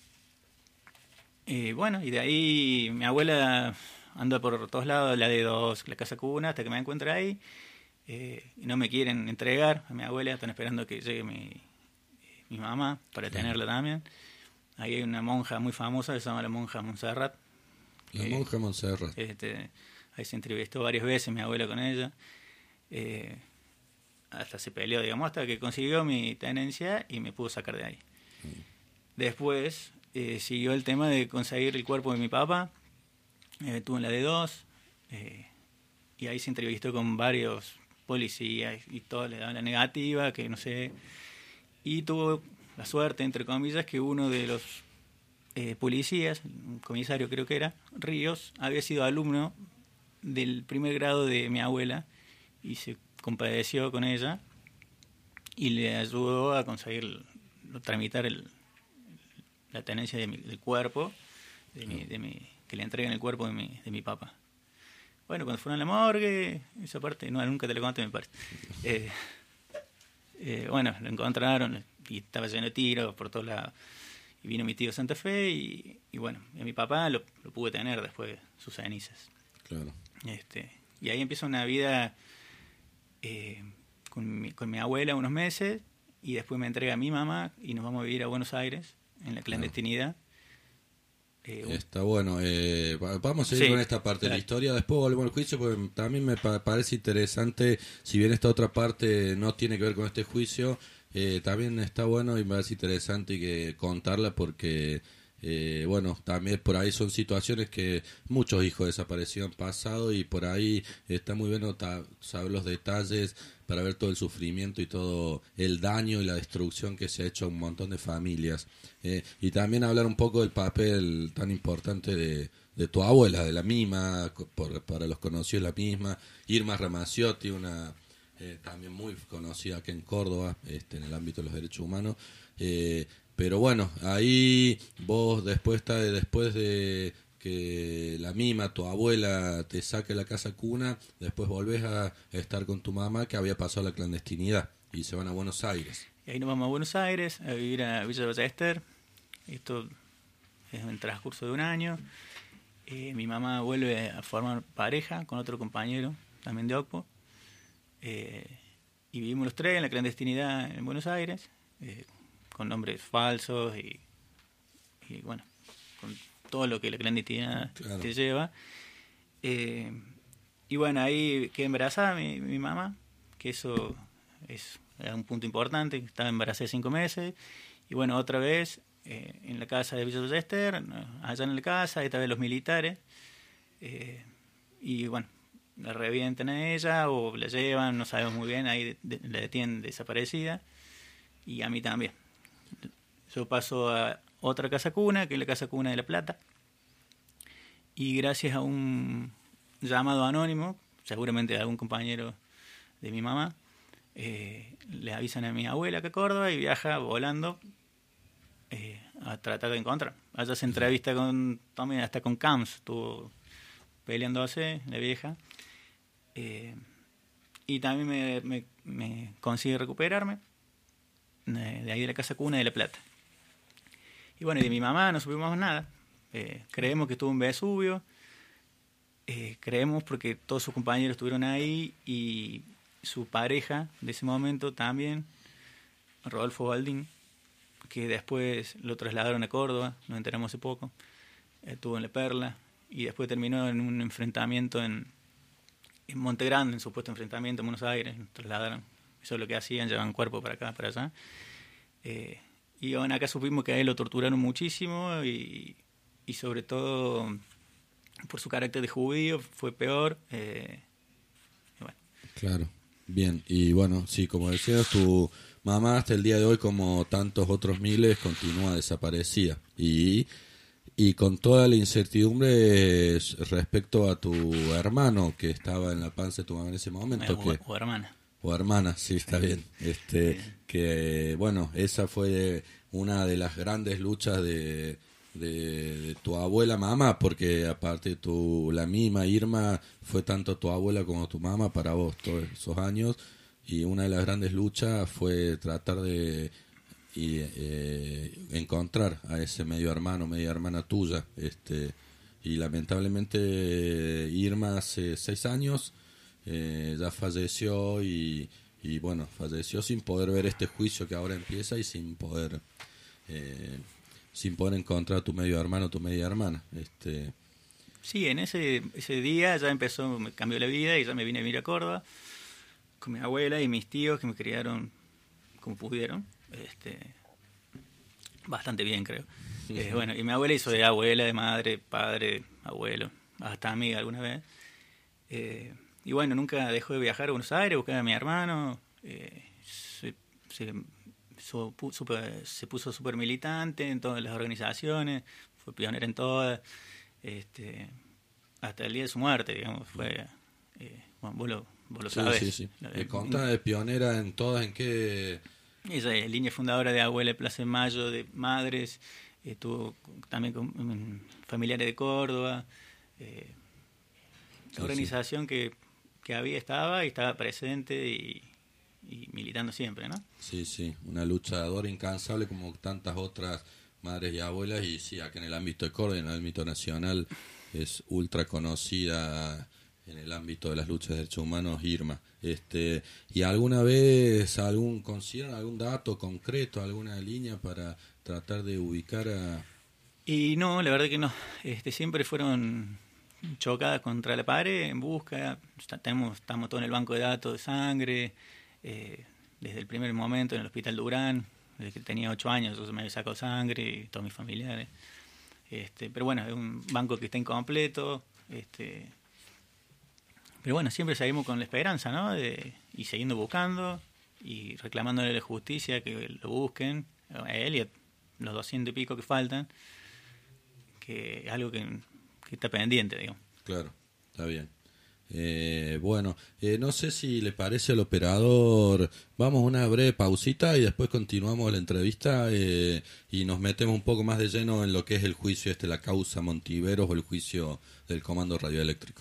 y bueno, y de ahí mi abuela anda por todos lados, la de dos, la casa cuna, hasta que me encuentra ahí. Eh, y no me quieren entregar a mi abuela, están esperando que llegue mi, mi mamá para tenerla también. Ahí hay una monja muy famosa que se llama la monja Montserrat. La monja Montserrat. Este, ahí se entrevistó varias veces mi abuela con ella. Eh, hasta se peleó, digamos, hasta que consiguió mi tenencia y me pudo sacar de ahí. Mm. Después eh, siguió el tema de conseguir el cuerpo de mi papá. Eh, estuvo en la D dos eh, y ahí se entrevistó con varios policías y todos le daban la negativa, que no sé. Y tuvo la suerte, entre comillas, que uno de los eh, policías, un comisario creo que era, Ríos, había sido alumno del primer grado de mi abuela y se compadeció con ella y le ayudó a conseguir, a tramitar el, la tenencia de mi, del cuerpo, de mi, de mi, que le entreguen el cuerpo de mi, de mi papá. Bueno, cuando fueron a la morgue, esa parte, no, nunca te la conté, me parece. Eh, eh, bueno, lo encontraron y estaba lleno de tiros por todos lados. Y vino mi tío Santa Fe y, y bueno, y a mi papá lo, lo pude tener después de sus cenizas. Claro. Este, y ahí empieza una vida eh, con, mi, con mi abuela unos meses y después me entrega a mi mamá y nos vamos a vivir a Buenos Aires en la clandestinidad. Eh, Está bueno, eh, vamos a seguir sí, con esta parte claro. de la historia, después volvemos al juicio porque también me pa parece interesante, si bien esta otra parte no tiene que ver con este juicio, eh, también está bueno y me parece interesante que contarla porque, eh, bueno, también por ahí son situaciones que muchos hijos desaparecidos han pasado y por ahí está muy bueno saber los detalles para ver todo el sufrimiento y todo el daño y la destrucción que se ha hecho a un montón de familias. Eh, y también hablar un poco del papel tan importante de, de tu abuela, de la misma, por, para los conocidos la misma, Irma Ramaciotti, una eh, también muy conocida aquí en Córdoba, este, en el ámbito de los derechos humanos. Eh, pero bueno, ahí vos después, está, después de que la mima, tu abuela, te saque la casa cuna, después volvés a estar con tu mamá que había pasado la clandestinidad y se van a Buenos Aires. Y ahí nos vamos a Buenos Aires a vivir a Villa Ballester. Esto es en el transcurso de un año. Eh, mi mamá vuelve a formar pareja con otro compañero, también de Ocpo. Eh, y vivimos los tres en la clandestinidad en Buenos Aires, eh, con nombres falsos y, y bueno, con todo lo que la clandestinidad claro. te lleva. Eh, y bueno, ahí quedé embarazada mi, mi mamá, que eso es era un punto importante, estaba embarazada cinco meses. Y bueno, otra vez eh, en la casa de Villa Ballester, allá en la casa, esta vez los militares. Eh, y bueno, la revientan a ella o la llevan, no sabemos muy bien, ahí de, de, la detienen desaparecida. Y a mí también. Yo paso a otra casa cuna, que es la casa cuna de La Plata. Y gracias a un llamado anónimo, seguramente de algún compañero de mi mamá, eh, le avisan a mi abuela que Córdoba y viaja volando eh, a tratar de encontrar. Allá se entrevista con Tommy, hasta con Camps, estuvo peleándose, la vieja. Eh, y también me, me, me consigue recuperarme de, de ahí de la casa cuna de La Plata. Y bueno, y de mi mamá no supimos nada. Eh, creemos que estuvo en Vesubio. Eh, creemos porque todos sus compañeros estuvieron ahí y su pareja de ese momento también, Rodolfo Baldín, que después lo trasladaron a Córdoba, nos enteramos hace poco, estuvo en La Perla y después terminó en un enfrentamiento en, en Monte Grande, en supuesto enfrentamiento en Buenos Aires, nos trasladaron, eso es lo que hacían, llevaban cuerpo para acá, para allá. Eh, y bueno, acá supimos que a él lo torturaron muchísimo y, y sobre todo por su carácter de judío fue peor. Eh, y bueno. Claro. Bien, y bueno, sí, como decías, tu mamá hasta el día de hoy, como tantos otros miles, continúa desaparecida. Y, y con toda la incertidumbre respecto a tu hermano que estaba en la panza de tu mamá en ese momento. O, que, o hermana. O hermana, sí, está bien. Este, sí. Que, bueno, esa fue una de las grandes luchas de... De, de tu abuela mamá, porque aparte tu la misma Irma fue tanto tu abuela como tu mamá para vos todos esos años, y una de las grandes luchas fue tratar de y, eh, encontrar a ese medio hermano, media hermana tuya, este y lamentablemente Irma hace seis años eh, ya falleció y, y bueno, falleció sin poder ver este juicio que ahora empieza y sin poder eh, sin poder encontrar a tu medio hermano o tu media hermana. Este... Sí, en ese ese día ya empezó, me cambió la vida y ya me vine a vivir a Córdoba con mi abuela y mis tíos que me criaron como pudieron, este, bastante bien creo. Sí, eh, sí. Bueno, y mi abuela hizo de abuela, de madre, padre, abuelo, hasta amiga alguna vez. Eh, y bueno, nunca dejó de viajar a Buenos Aires, buscar a mi hermano, eh, se, se Su, super, se puso súper militante en todas las organizaciones, fue pionera en todas, este, hasta el día de su muerte, digamos, fue, eh, bueno, vos lo, vos lo sí, sabés. Sí, sí, sí. Contá de pionera en todas, ¿en qué? Ella es línea fundadora de Abuela de Plaza de Mayo, de Madres, estuvo también con um, familiares de Córdoba, eh, la sí, organización sí. que, que había, estaba y estaba presente y y militando siempre, ¿no? Sí, sí, una luchadora incansable como tantas otras madres y abuelas, y sí, acá en el ámbito de Córdoba, en el ámbito nacional, es ultra conocida en el ámbito de las luchas de derechos humanos, Irma. Este, ¿y alguna vez algún consideran algún dato concreto, alguna línea para tratar de ubicar a...? Y no, la verdad que no, este, siempre fueron chocadas contra la pared, en busca, tenemos, estamos todos en el banco de datos de sangre. Eh, desde el primer momento en el Hospital Durán, desde que tenía ocho años, yo me había sacado sangre y todos mis familiares. Este, pero bueno, es un banco que está incompleto. Este, pero bueno, siempre seguimos con la esperanza, ¿no? De, y siguiendo buscando y reclamándole a la justicia que lo busquen, a él y a los doscientos y pico que faltan, que es algo que, que está pendiente, digamos. Claro, está bien. Eh, bueno, eh, no sé si le parece al operador, vamos a una breve pausita y después continuamos la entrevista eh, y nos metemos un poco más de lleno en lo que es el juicio, este, la causa Montiveros o el juicio del Comando Radioeléctrico.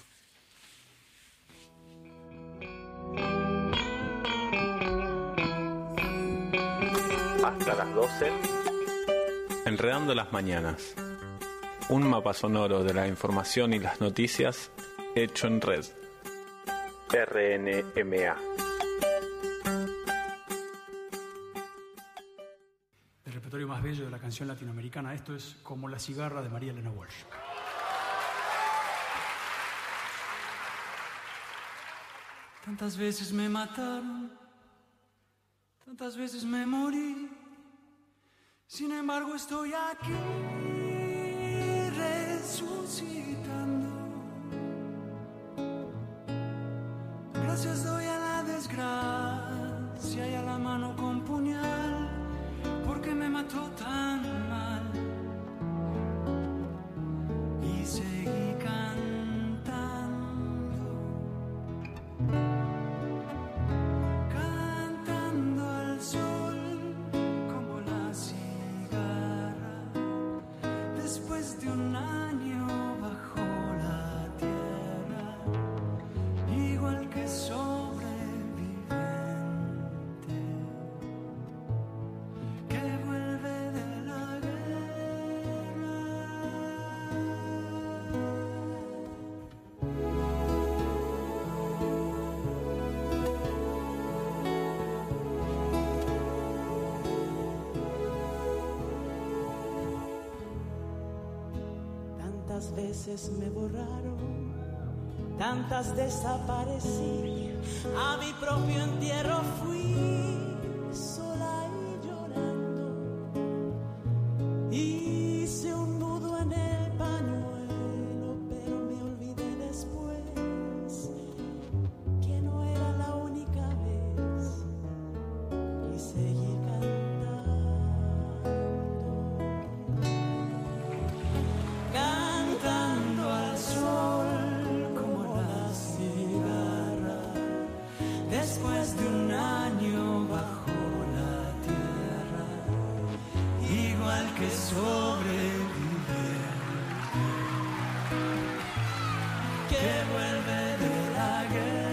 Hasta las doce, Enredando las Mañanas. Un mapa sonoro de la información y las noticias hecho en red. R N M A. El repertorio más bello de la canción latinoamericana. Esto es Como la cigarra de María Elena Walsh. Tantas veces me mataron, tantas veces me morí, sin embargo estoy aquí resucitando. Gracias doy a la desgracia y a la mano con puñal, porque me mató tan mal. Y seguí cantando, cantando al sol como la cigarra, después de un año bajo la tierra, igual que sobreviviente que vuelve de la guerra. Tantas veces me borraron, tantas desaparecí, a mi propio entierro fui sola y llorando. Hice un nudo en el pañuelo, pero me olvidé después que no era la única vez, y seguí cantando al sol como la cigarra, después de un año bajo la tierra, igual que sobreviviente que vuelve de la guerra.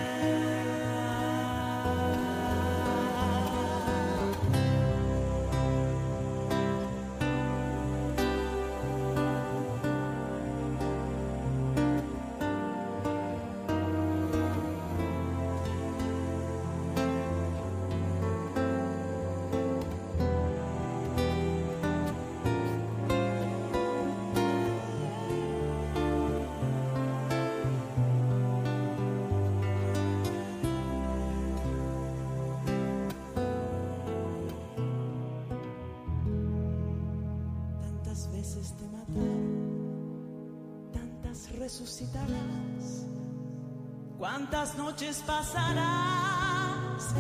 Tantas veces te mataron, tantas resucitarás, cuántas noches pasarás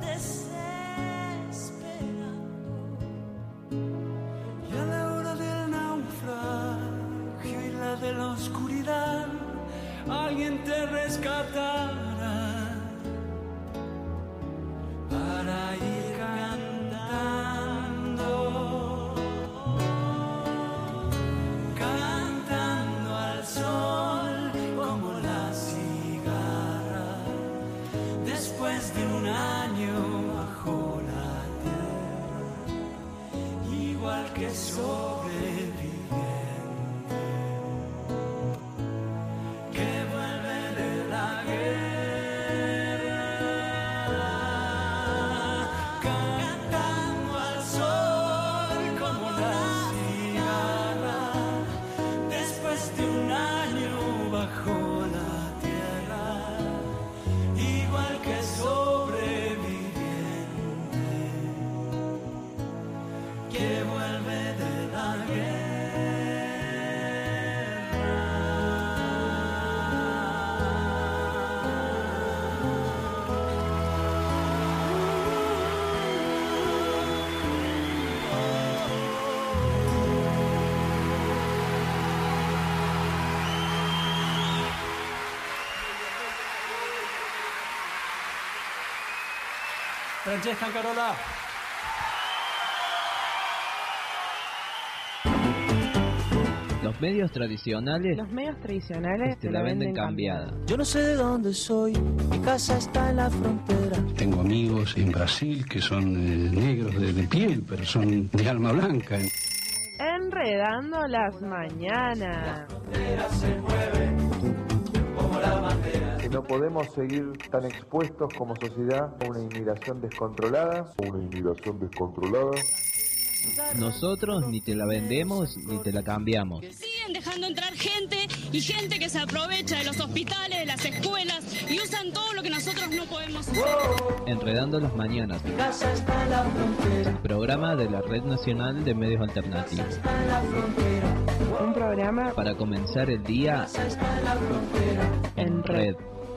desesperando, y a la hora del naufragio y la de la oscuridad alguien te rescatará para ir cantando, cantando al sol como la cigarra, después de un año bajo la tierra, igual que sobreviviente que vuelve de la guerra, cantando al sol como la cigarra, después de un año bajo la tierra, igual que sobreviviente que vuelve de la guerra. Francesca Carola. Los medios tradicionales Los medios tradicionales te la venden cambiada. Yo no sé de dónde soy, mi casa está en la frontera. Tengo amigos en Brasil que son eh, negros de, de piel, pero son de alma blanca. Enredando las mañanas. Se mueve como la bandera. Que no podemos seguir tan expuestos como sociedad a una inmigración descontrolada. Una inmigración descontrolada. Nosotros ni te la vendemos ni te la cambiamos. Siguen dejando entrar gente y gente que se aprovecha de los hospitales, de las escuelas y usan todo lo que nosotros no podemos hacer. Enredando las mañanas. Casa está en la frontera. El programa de la Red Nacional de Medios Alternativos. Está en la frontera. Un programa para comenzar el día Está en la frontera. en red.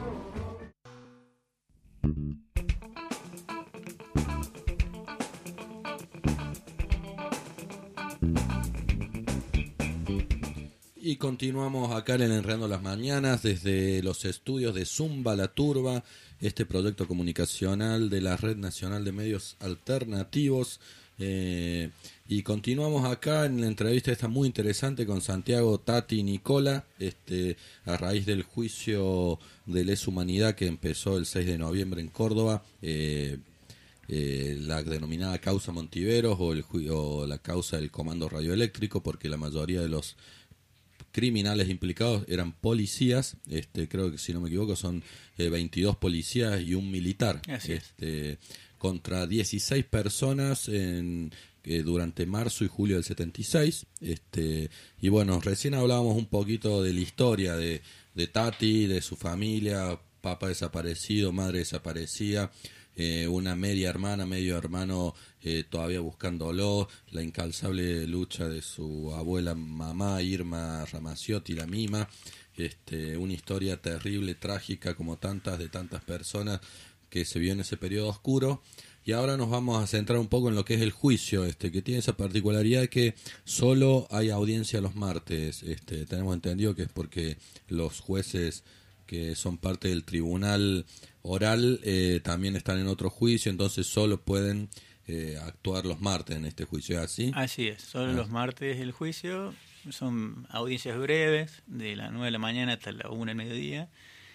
Y continuamos acá en Enredando las Mañanas desde los estudios de Zumba La Turba, este proyecto comunicacional de la Red Nacional de Medios Alternativos. Eh, y continuamos acá en la entrevista esta muy interesante con Santiago, Tati y Nicola, este, a raíz del juicio de lesa humanidad que empezó el seis de noviembre en Córdoba. Eh, Eh, la denominada causa Montiveros o, el, ju- o la causa del comando radioeléctrico, porque la mayoría de los criminales implicados eran policías, este, creo que si no me equivoco son eh, veintidós policías y un militar, Así es. este, contra dieciséis personas en, eh, durante marzo y julio del setenta y seis, este, y bueno, recién hablábamos un poquito de la historia de, de Tati, de su familia, papá desaparecido, madre desaparecida, Eh, una media hermana, medio hermano eh, todavía buscándolo, la incalzable lucha de su abuela mamá Irma Ramaciotti, la mima, este, una historia terrible, trágica como tantas de tantas personas que se vio en ese periodo oscuro. Y ahora nos vamos a centrar un poco en lo que es el juicio, este, que tiene esa particularidad de que solo hay audiencia los martes. Este, tenemos entendido que es porque los jueces que son parte del tribunal oral eh, también están en otro juicio, entonces solo pueden eh, actuar los martes en este juicio, ¿es así? Así es, solo Ah. los martes el juicio, son audiencias breves, de las nueve de la mañana hasta la una del mediodía,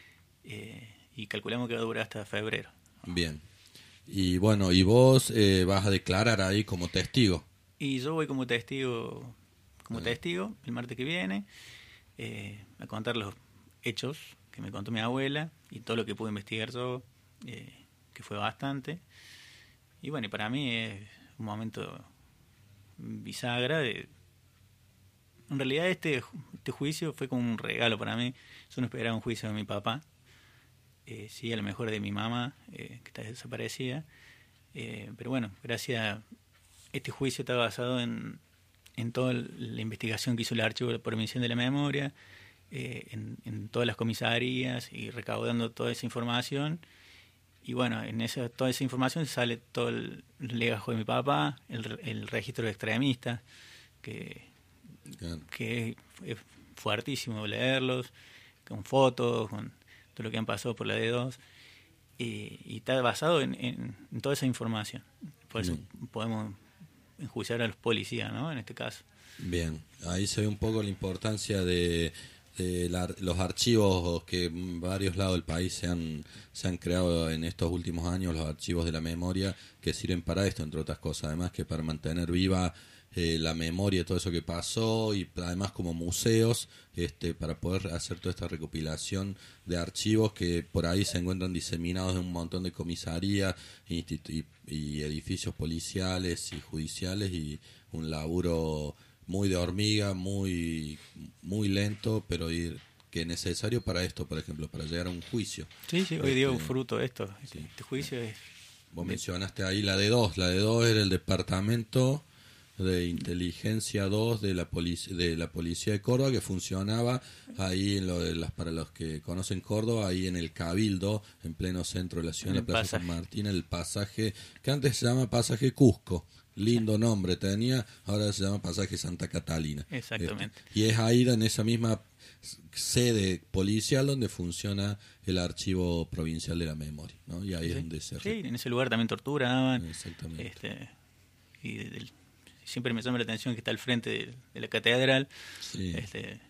eh, y calculamos que va a durar hasta febrero. Bien. Y bueno, y vos eh, vas a declarar ahí como testigo. Y yo voy como testigo, como Ah. testigo el martes que viene, eh, a contar los hechos que me contó mi abuela y todo lo que pude investigar yo, eh, que fue bastante. Y bueno, y para mí es un momento bisagra. De... En realidad este, este juicio fue como un regalo para mí. Yo no esperaba un juicio de mi papá, eh, sí, a lo mejor de mi mamá, eh, que está desaparecida. Eh, pero bueno, gracias a este juicio está basado en, en toda la investigación que hizo el Archivo de la Provincial de la Memoria, Eh, en, en todas las comisarías y recaudando toda esa información. Y bueno, en esa toda esa información sale todo el legajo de mi papá, el, el registro de extremistas, que, Claro. que es fuertísimo leerlos, con fotos, con todo lo que han pasado por la D dos, y, y está basado en, en, en toda esa información. Por eso Bien. podemos enjuiciar a los policías, ¿no? En este caso. Bien, ahí se ve un poco la importancia de, de la- los archivos que en varios lados del país se han, se han creado en estos últimos años, los archivos de la memoria, que sirven para esto, entre otras cosas, además que para mantener viva eh, la memoria de todo eso que pasó, y además como museos, este, para poder hacer toda esta recopilación de archivos que por ahí se encuentran diseminados en un montón de comisarías institu- y, y edificios policiales y judiciales, y un laburo muy de hormiga, muy muy lento, pero ir, que es necesario para esto, por ejemplo, para llegar a un juicio. Sí, sí, hoy dio Este, fruto de esto. Este, este juicio es... Vos mencionaste ahí la D dos, la D dos era el Departamento de Inteligencia dos de la policia, de la Policía de Córdoba, que funcionaba ahí en lo de las, para los que conocen Córdoba, ahí en el Cabildo, en pleno centro de la ciudad, en En la el Plaza San pasaje. Martín, el pasaje que antes se llama Pasaje Cusco, lindo nombre tenía, ahora se llama Pasaje Santa Catalina. Exactamente. Este, y es ahí en esa misma sede policial donde funciona el Archivo Provincial de la Memoria, ¿no? Y ahí sí, es donde se... Sí, en ese lugar también torturaban. Exactamente. Este, y del, siempre me llama la atención que está al frente de, de la catedral. Sí. Este,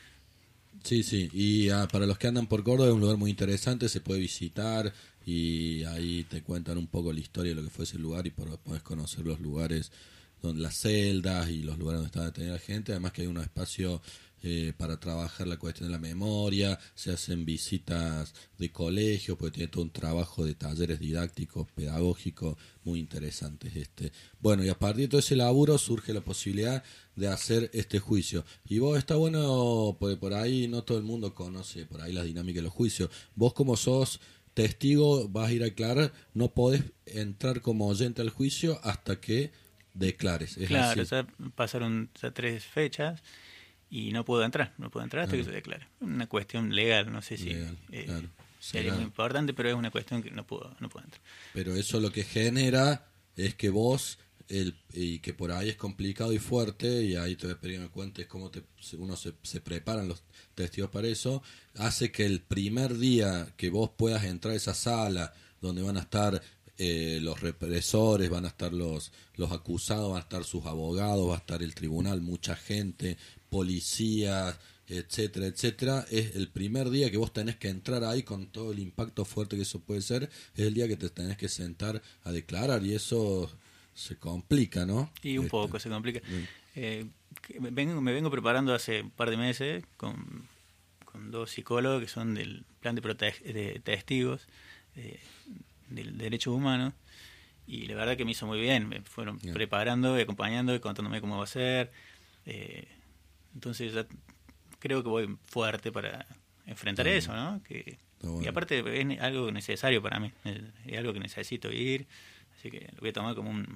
Sí, sí, y ah, para los que andan por Córdoba es un lugar muy interesante, se puede visitar y ahí te cuentan un poco la historia de lo que fue ese lugar y por, podés conocer los lugares, donde las celdas y los lugares donde estaba detenida la gente, además que hay unos espacios eh, para trabajar la cuestión de la memoria, se hacen visitas de colegios, porque tiene todo un trabajo de talleres didácticos, pedagógicos, muy interesantes. Este. Bueno, y a partir de todo ese laburo surge la posibilidad de hacer este juicio. Y vos, está bueno, porque por ahí no todo el mundo conoce por ahí las dinámicas de los juicios. Vos como sos testigo, vas a ir a declarar, no podés entrar como oyente al juicio hasta que declares. ¿Es claro, así? O sea, pasaron o sea, tres fechas y no puedo entrar, no puedo entrar hasta Claro. que se declare. Una cuestión legal, no sé si Legal, eh, claro. sería Será. muy importante, pero es una cuestión que no puedo, no puedo entrar. Pero eso lo que genera es que vos, el, y que por ahí es complicado y fuerte, y ahí te voy a pedir que me cuentes cómo te, uno se, se preparan los testigos para eso, hace que el primer día que vos puedas entrar a esa sala donde van a estar eh, los represores, van a estar los, los acusados, van a estar sus abogados, va a estar el tribunal, mucha gente, policías, etcétera, etcétera, es el primer día que vos tenés que entrar ahí con todo el impacto fuerte que eso puede ser, es el día que te tenés que sentar a declarar y eso se complica, ¿no? Y un Este, poco se complica. bien. Eh, que me, vengo, me vengo preparando hace un par de meses con, con dos psicólogos que son del plan de, prote- de testigos eh, del derecho humano y la verdad que me hizo muy bien, me fueron Bien. preparando y acompañando y contándome cómo va a ser. Eh, entonces ya creo que voy fuerte para enfrentar Está eso, ¿no? Que, Está bueno. Y aparte es algo necesario para mí, es, es algo que necesito ir, así que lo voy a tomar como un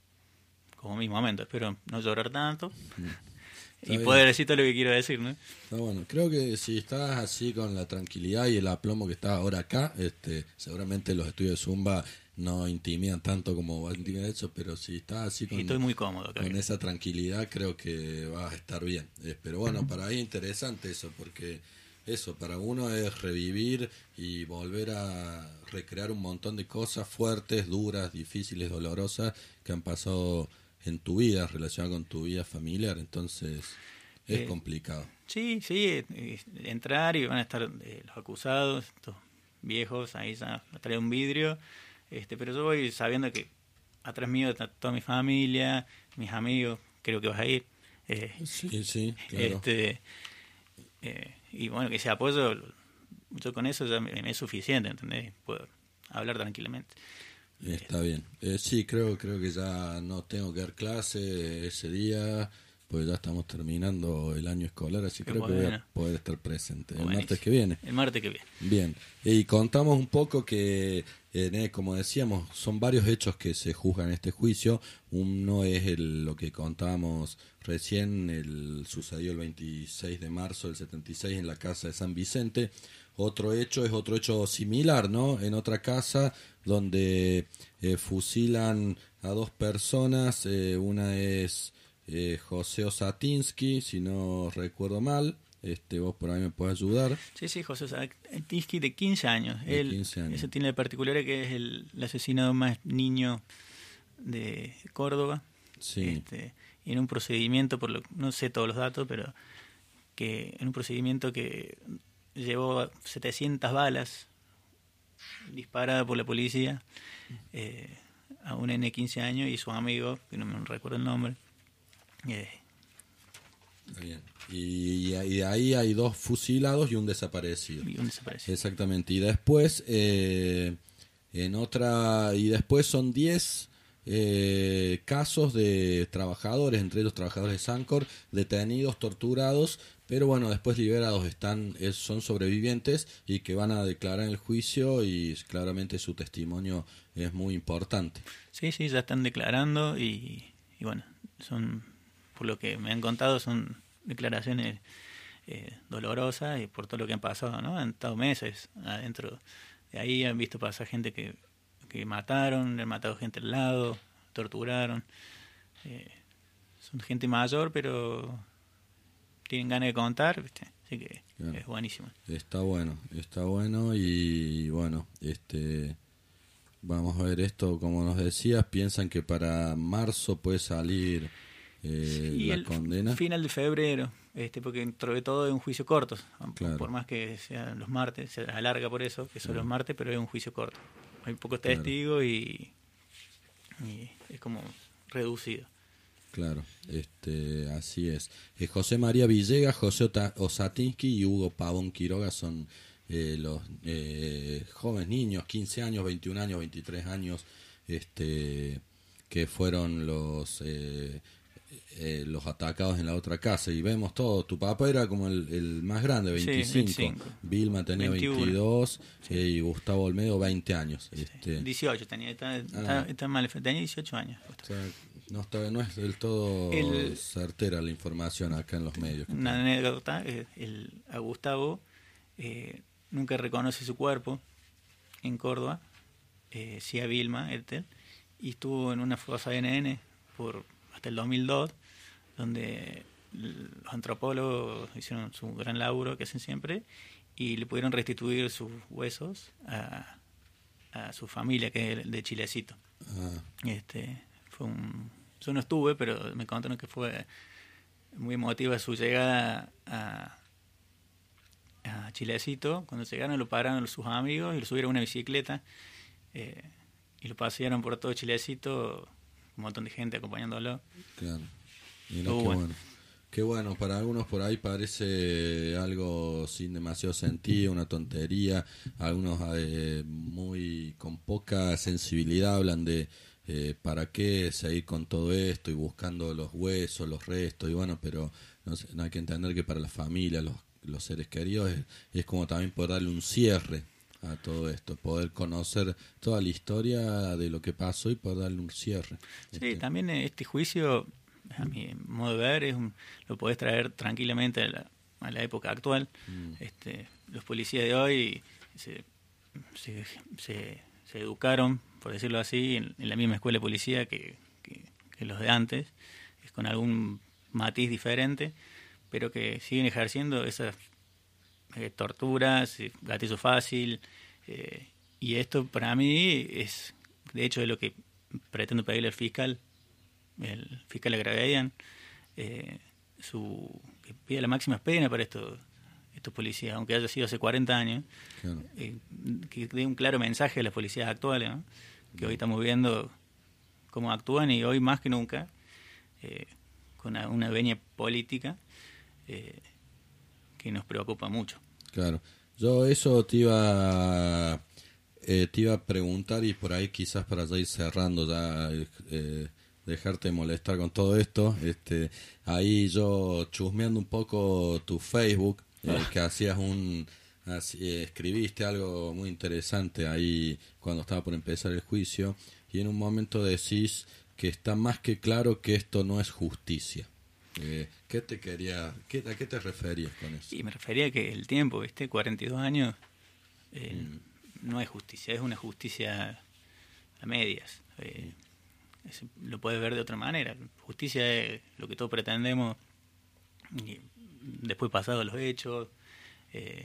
como mi momento, espero no llorar tanto Está y bien. poder decir todo lo que quiero decir, ¿no? Está bueno, creo que si estás así con la tranquilidad y el aplomo que estás ahora acá, este, seguramente los estudios de Zumba no intimidan tanto como va a intimidar eso, pero si estás así con, Y estoy muy cómodo acá. con esa tranquilidad, creo que vas a estar bien. Eh, pero bueno, para ahí es interesante eso, porque eso para uno es revivir y volver a recrear un montón de cosas fuertes, duras, difíciles, dolorosas que han pasado en tu vida, relacionadas con tu vida familiar, entonces es Eh, complicado. Sí, sí, eh, eh, entrar y van a estar eh, los acusados, estos viejos, ahí ya trae un vidrio, este, pero yo voy sabiendo que atrás mío está toda mi familia, mis amigos, creo que vas a ir. Eh, Sí, sí, claro. este, eh, y bueno, que ese apoyo, yo con eso ya me, me es suficiente, ¿entendés? Puedo hablar tranquilamente. Está bien. Eh, sí, creo creo que ya no tengo que dar clase ese día, pues ya estamos terminando el año escolar, así Qué creo que voy a bueno. poder estar presente el Buenísimo. martes que viene. El martes que viene. Bien. Y contamos un poco que, eh, como decíamos, son varios hechos que se juzgan en este juicio. Uno es el, lo que contábamos recién, el sucedió el veintiséis de marzo del setenta y seis en la casa de San Vicente. Otro hecho es otro hecho similar, ¿no? En otra casa donde eh, fusilan a dos personas, eh, una es eh, José Osatinsky, si no recuerdo mal, este vos por ahí me puedes ayudar. Sí, sí, José Osatinsky de quince años. De Él, quince años. Ese tiene la particularidad que es el, el asesinado más niño de Córdoba. Sí. Este, y en un procedimiento, por lo no sé todos los datos, pero que en un procedimiento que llevó setecientas balas disparadas por la policía eh, a un nene de quince años y su amigo, que no me recuerdo el nombre. Eh, Está bien. Y, y de ahí hay dos fusilados y un desaparecido. y un desaparecido. Exactamente. Y después, eh, en otra, y después son diez eh, casos de trabajadores, entre ellos trabajadores de Sancor, detenidos, torturados, pero bueno, después liberados, están, es, son sobrevivientes y que van a declarar en el juicio y claramente su testimonio es muy importante. Sí, sí, ya están declarando y, y bueno, son, por lo que me han contado, son declaraciones eh, dolorosas y por todo lo que han pasado, ¿no? Han estado meses adentro de ahí, han visto pasar gente que, que mataron, han matado gente al lado, torturaron. Eh, son gente mayor, pero tienen ganas de contar, ¿viste? Así que claro. Es buenísimo. Está bueno, está bueno y bueno, este vamos a ver esto, como nos decías, piensan que para marzo puede salir eh, sí, la el condena. Final de febrero, este porque dentro de todo es un juicio corto, claro. Por más que sean los martes, se alarga por eso, que son claro. los martes, pero es un juicio corto. Hay pocos testigos claro. y, y es como reducido. Claro, este, así es. Eh, José María Villegas, José Osatinsky y Hugo Pavón Quiroga son eh, los eh, jóvenes niños, quince años, veintiún años, veintitrés años, este, que fueron los eh, eh, los atacados en la otra casa. Y vemos todo. Tu papá era como el, el más grande, veinticinco. Sí, veinticinco. Vilma tenía veintiuno. veintidós sí. eh, y Gustavo Olmedo veinte años. Sí. Este. dieciocho tenía, está, está, ah. está mal, tenía dieciocho años. O sea, no, está, no es del todo el, certera la información acá en los medios. Una anécdota, el, a Gustavo eh, nunca reconoce su cuerpo en Córdoba, eh, sí a Vilma, Ethel, y estuvo en una fosa N N por hasta el dos mil dos, donde los antropólogos hicieron su gran laburo que hacen siempre y le pudieron restituir sus huesos a, a su familia, que es de Chilecito. Ah. Este, fue un, yo no estuve, pero me contaron que fue muy emotiva su llegada a, a Chilecito. Cuando llegaron lo pararon sus amigos y lo subieron a una bicicleta eh, y lo pasearon por todo Chilecito, un montón de gente acompañándolo. Claro. Mirá, qué bueno. bueno. Qué bueno, para algunos por ahí parece algo sin demasiado sentido, una tontería. Algunos eh, muy con poca sensibilidad hablan de eh, para qué seguir con todo esto y buscando los huesos, los restos, y bueno, pero no, sé, no hay que entender que para la familia, los, los seres queridos, es, es como también poder darle un cierre a todo esto, poder conocer toda la historia de lo que pasó y poder darle un cierre. Sí, este. También este juicio, a mi modo de ver, es un, lo podés traer tranquilamente a la, a la época actual. Mm. Este, los policías de hoy se, se, se, se educaron, por decirlo así, en, en la misma escuela de policía que, que, que los de antes, es con algún matiz diferente, pero que siguen ejerciendo esas eh, torturas, gatillo fácil, eh, y esto para mí es, de hecho, es lo que pretendo pedirle al fiscal, el fiscal Agrabedian, eh, su que pida la máxima pena para estos estos policías, aunque haya sido hace cuarenta años, claro. eh, que dé un claro mensaje a las policías actuales, ¿no? Que hoy estamos viendo cómo actúan y hoy más que nunca eh, con una, una venia política eh, que nos preocupa mucho. Claro, yo eso te iba eh, te iba a preguntar y por ahí quizás para ya ir cerrando ya eh, dejarte molestar con todo esto, este ahí yo chusmeando un poco tu Facebook, eh, ah. que hacías un así, eh, escribiste algo muy interesante ahí cuando estaba por empezar el juicio y en un momento decís que está más que claro que esto no es justicia. Eh, ¿Qué te quería, qué, a qué te referías con eso? Sí, me refería a que el tiempo, ¿viste? cuarenta y dos años eh, mm. no es justicia, es una justicia a medias. Eh, es, lo puedes ver de otra manera. Justicia es lo que todos pretendemos y después pasados los hechos. Eh,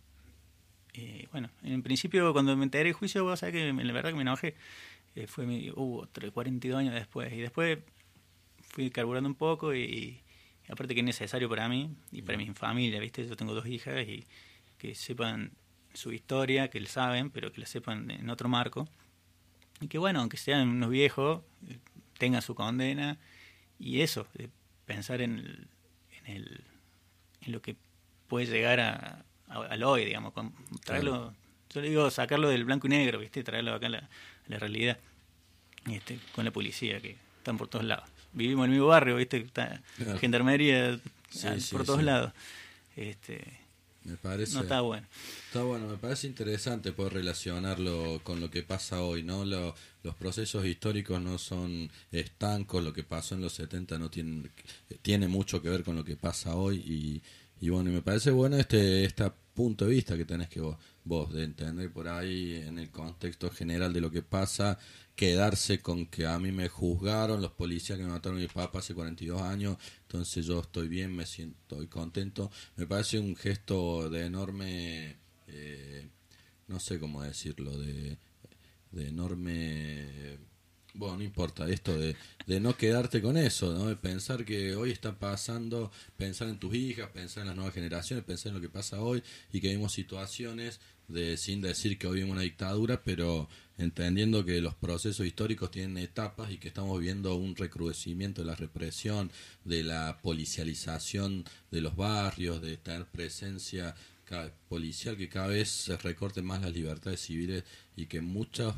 eh, bueno, en principio cuando me enteré del juicio, vos sabés que la verdad que me enojé. Eh, fue mi, uh, cuarenta y dos años después. Y después fui carburando un poco y, y aparte que es necesario para mí y para mi familia, ¿viste? Yo tengo dos hijas y que sepan su historia, que lo saben, pero que la sepan en otro marco. Y que bueno, aunque sean unos viejos, tengan su condena y eso, de pensar en el, en el en lo que puede llegar a, a, al hoy, digamos, con, traerlo, claro. Yo le digo sacarlo del blanco y negro, ¿viste? Traerlo acá a la, a la realidad, este, con la policía que están por todos lados. Vivimos en el mismo barrio, ¿viste? Está claro. Gendarmería sí, a, sí, por todos sí. lados. Este, me parece, no está bueno. Está bueno, me parece interesante poder relacionarlo con lo que pasa hoy, ¿no? Lo, los procesos históricos no son estancos, lo que pasó en los setenta no tiene, tiene mucho que ver con lo que pasa hoy y, y bueno, y me parece bueno este este punto de vista que tenés que vos, vos de entender por ahí en el contexto general de lo que pasa, quedarse con que a mí me juzgaron los policías que me mataron a mi papá hace cuarenta y dos años, entonces yo estoy bien, me siento estoy contento. Me parece un gesto de enorme, eh, no sé cómo decirlo, de, de enorme... Bueno, no importa, esto de, de no quedarte con eso, ¿no? De pensar que hoy está pasando, pensar en tus hijas, pensar en las nuevas generaciones, pensar en lo que pasa hoy y que vimos situaciones de sin decir que hoy vivimos una dictadura, pero entendiendo que los procesos históricos tienen etapas y que estamos viendo un recrudecimiento de la represión, de la policialización de los barrios, de tener presencia policial, que cada vez se recorten más las libertades civiles y que muchas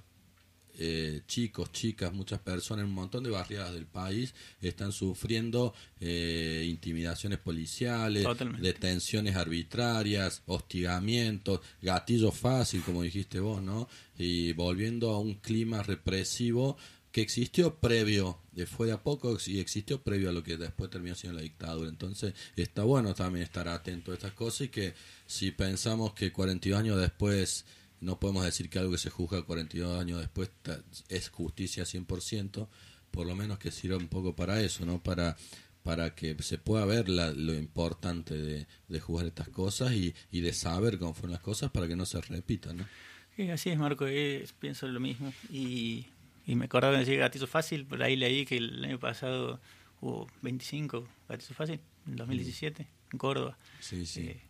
Eh, chicos, chicas, muchas personas en un montón de barriadas del país están sufriendo eh, intimidaciones policiales, Totalmente. detenciones arbitrarias, hostigamientos, gatillo fácil, como dijiste vos, ¿no? Y volviendo a un clima represivo que existió previo, de fue de a poco y existió previo a lo que después terminó siendo la dictadura. Entonces está bueno también estar atento a estas cosas y que si pensamos que cuarenta y dos años después no podemos decir que algo que se juzga cuarenta y dos años después es justicia cien por ciento, por lo menos que sirva un poco para eso, ¿no? Para para que se pueda ver la, lo importante de, de juzgar estas cosas y, y de saber cómo fueron las cosas para que no se repitan, ¿no? Sí, así es, Marco, eh, pienso lo mismo. Y, y me acordaba de decir gatillo fácil, por ahí leí que el año pasado hubo veinticinco gatillo fácil, en dos mil diecisiete, mm. en Córdoba. Sí, sí. Eh,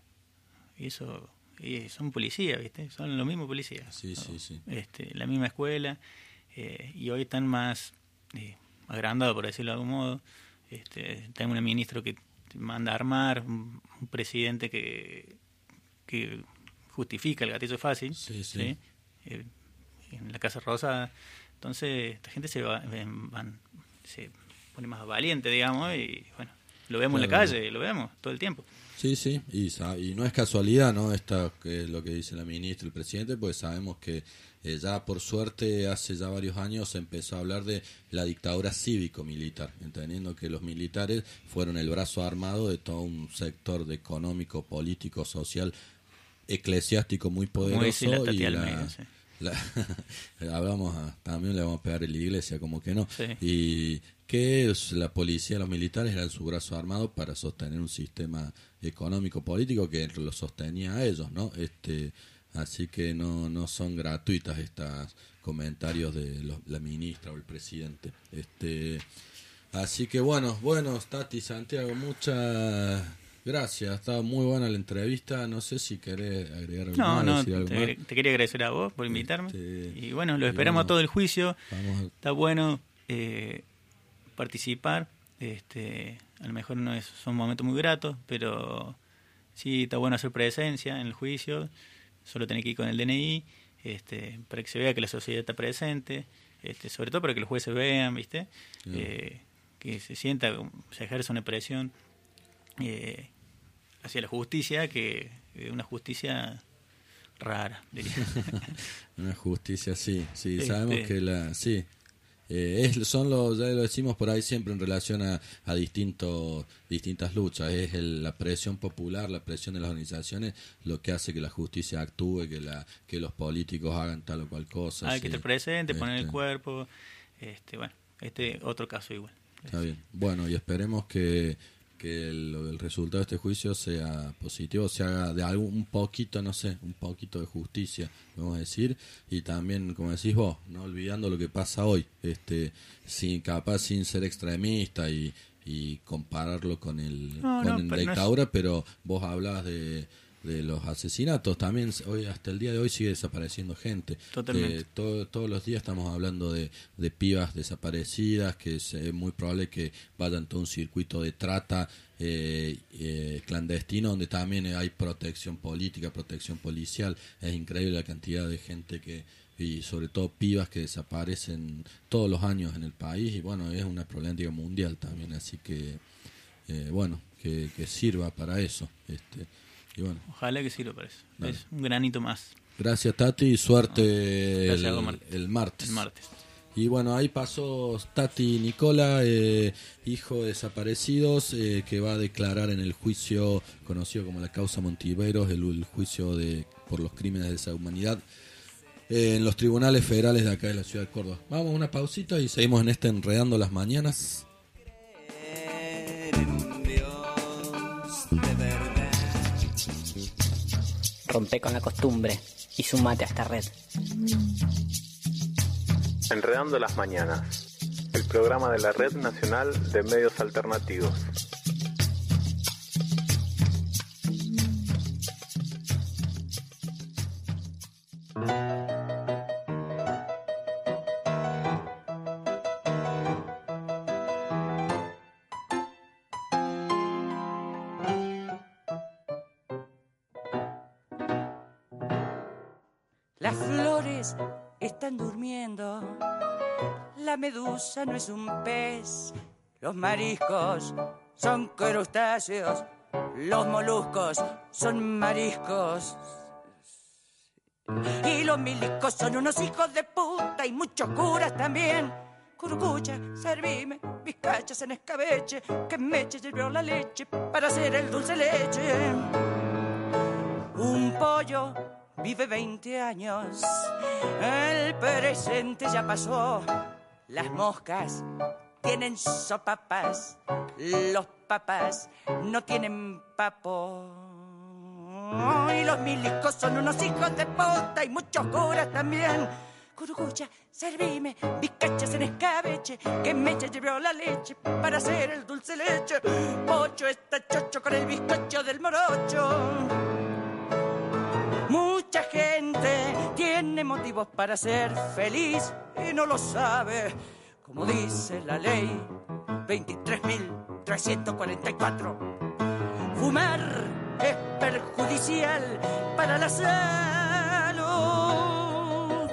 y eso... Y son policías, ¿viste? Son los mismos policías. Sí, sí, sí. Este, la misma escuela. Eh, y hoy están más eh, agrandados, por decirlo de algún modo. Este, tengo un ministro que manda a armar, un, un presidente que, que justifica el gatillo fácil. Sí, sí. ¿sí? Eh, en la Casa Rosada. Entonces, esta gente se va, van, se pone más valiente, digamos, y bueno, lo vemos claro. en la calle, lo vemos todo el tiempo. Sí, sí, y, y no es casualidad, ¿no? Esta, que es lo que dice la ministra y el presidente, pues sabemos que eh, ya por suerte hace ya varios años se empezó a hablar de la dictadura cívico-militar, entendiendo que los militares fueron el brazo armado de todo un sector de económico, político, social, eclesiástico muy poderoso. Muy, sí, y la, medio, sí. la, hablamos a, también le vamos a pegar en la iglesia, como que no. Sí. Y que es, la policía, los militares eran su brazo armado para sostener un sistema económico político que lo sostenía a ellos, ¿no? Este, así que no no son gratuitas estos comentarios de los, la ministra o el presidente. Este, así que bueno, bueno, Tati, Santiago, muchas gracias, estaba muy buena la entrevista. No sé si querés agregar algo no, más, no, decir algo te, más. te quería agradecer a vos por invitarme. Este, y bueno, lo y esperamos bueno, a todo el juicio. Vamos a... Está bueno eh, participar. Este, a lo mejor no es, son momentos muy gratos, pero sí está bueno hacer presencia en el juicio. Solo tenés que ir con el D N I, este, para que se vea que la sociedad está presente, este, sobre todo para que los jueces vean, ¿viste? Sí. Eh, que se sienta, se ejerce una presión eh, hacia la justicia, que es una justicia rara, diría. Una justicia, sí, sí, Este... sabemos que la, sí, eh, es, son los, ya lo decimos por ahí siempre en relación a, a distintos, distintas luchas, es el, la presión popular, la presión de las organizaciones, lo que hace que la justicia actúe, que la, que los políticos hagan tal o cual cosa. Hay sí. que estar presente, este... poner el cuerpo, este, bueno, este otro caso igual. Está bien, bueno, y esperemos que que el, el resultado de este juicio sea positivo, se haga de algún un poquito, no sé, un poquito de justicia, vamos a decir, y también, como decís vos, no olvidando lo que pasa hoy, este, sin capaz sin ser extremista y, y compararlo con el no, con no, la dictadura, no es... pero vos hablabas de de los asesinatos, también hoy hasta el día de hoy sigue desapareciendo gente. Totalmente. Eh, todo, todos los días estamos hablando de, de pibas desaparecidas, que es eh, muy probable que vayan todo un circuito de trata eh, eh, clandestino, donde también hay protección política, protección policial. Es increíble la cantidad de gente que, y sobre todo pibas que desaparecen todos los años en el país, y bueno, es una problemática mundial también, así que eh, bueno, que, que sirva para eso. Este Y bueno, ojalá que sirva para eso. Dale. Es un granito más. Gracias, Tati, y suerte no, gracias el, martes. el martes. El martes. Y bueno, ahí pasó Tati Nicola, eh, hijo de desaparecidos, eh, que va a declarar en el juicio conocido como la causa Montiveros, el, el juicio de por los crímenes de lesa humanidad eh, en los tribunales federales de acá de la ciudad de Córdoba. Vamos a una pausita y seguimos en este Enredando las Mañanas. Rompe con la costumbre y sumate a esta red. Enredando las Mañanas, el programa de la Red Nacional de Medios Alternativos. Las flores están durmiendo, la medusa no es un pez, los mariscos son crustáceos, los moluscos son mariscos. Y los milicos son unos hijos de puta y muchos curas también. Curucucha, servime, bizcachas en escabeche, que Meche llevó la leche para hacer el dulce leche. Un pollo vive veinte años, el presente ya pasó. Las moscas tienen sopapas, los papas no tienen papo. Y los milicos son unos hijos de puta y muchos curas también. Curucucha, servime, bizcachas en escabeche, que Meche llevó la leche para hacer el dulce leche. Pocho está chocho con el bizcocho del morocho. Mucha gente tiene motivos para ser feliz y no lo sabe, como dice la ley veintitrés mil trescientos cuarenta y cuatro. Fumar es perjudicial para la salud.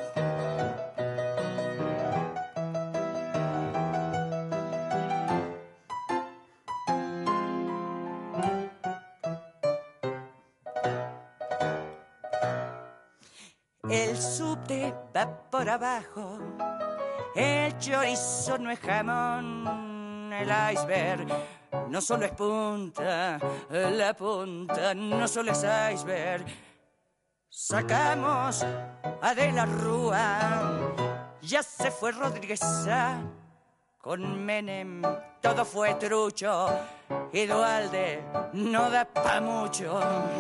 El subte va por abajo, el chorizo no es jamón, el iceberg no solo es punta, la punta no solo es iceberg. Sacamos a De la Rúa, ya se fue Rodríguez Sá, con Menem todo fue trucho, y Duhalde no da pa' mucho.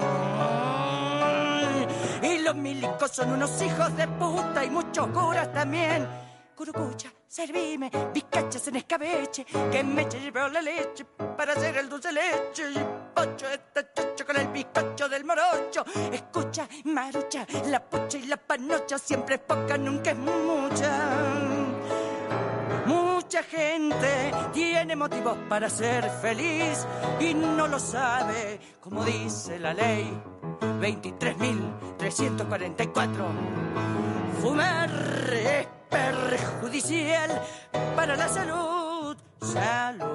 Y los milicos son unos hijos de puta y muchos curas también. Curucucha, servime, bizcachas en escabeche, que Meche llevó la leche para hacer el dulce leche. Y Pocho está chocho con el bizcocho del morocho. Escucha, marucha, la pucha y la panocha, siempre es poca, nunca es mucha. Mucha gente tiene motivos para ser feliz y no lo sabe, como dice la ley veintitrés mil trescientos cuarenta y cuatro. Fumar es perjudicial para la salud. Salud.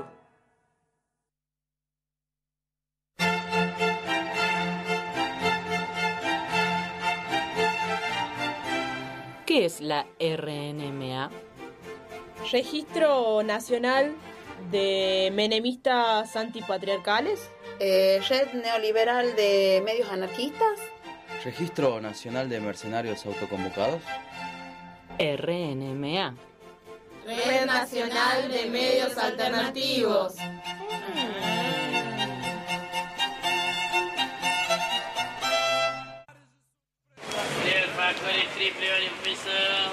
¿Qué es la R N M A? Registro Nacional de Menemistas Antipatriarcales. Eh, Red Neoliberal de Medios Anarquistas. Registro Nacional de Mercenarios Autoconvocados. R N M A. Red Nacional de Medios Alternativos. El factor es triple, vale un peso.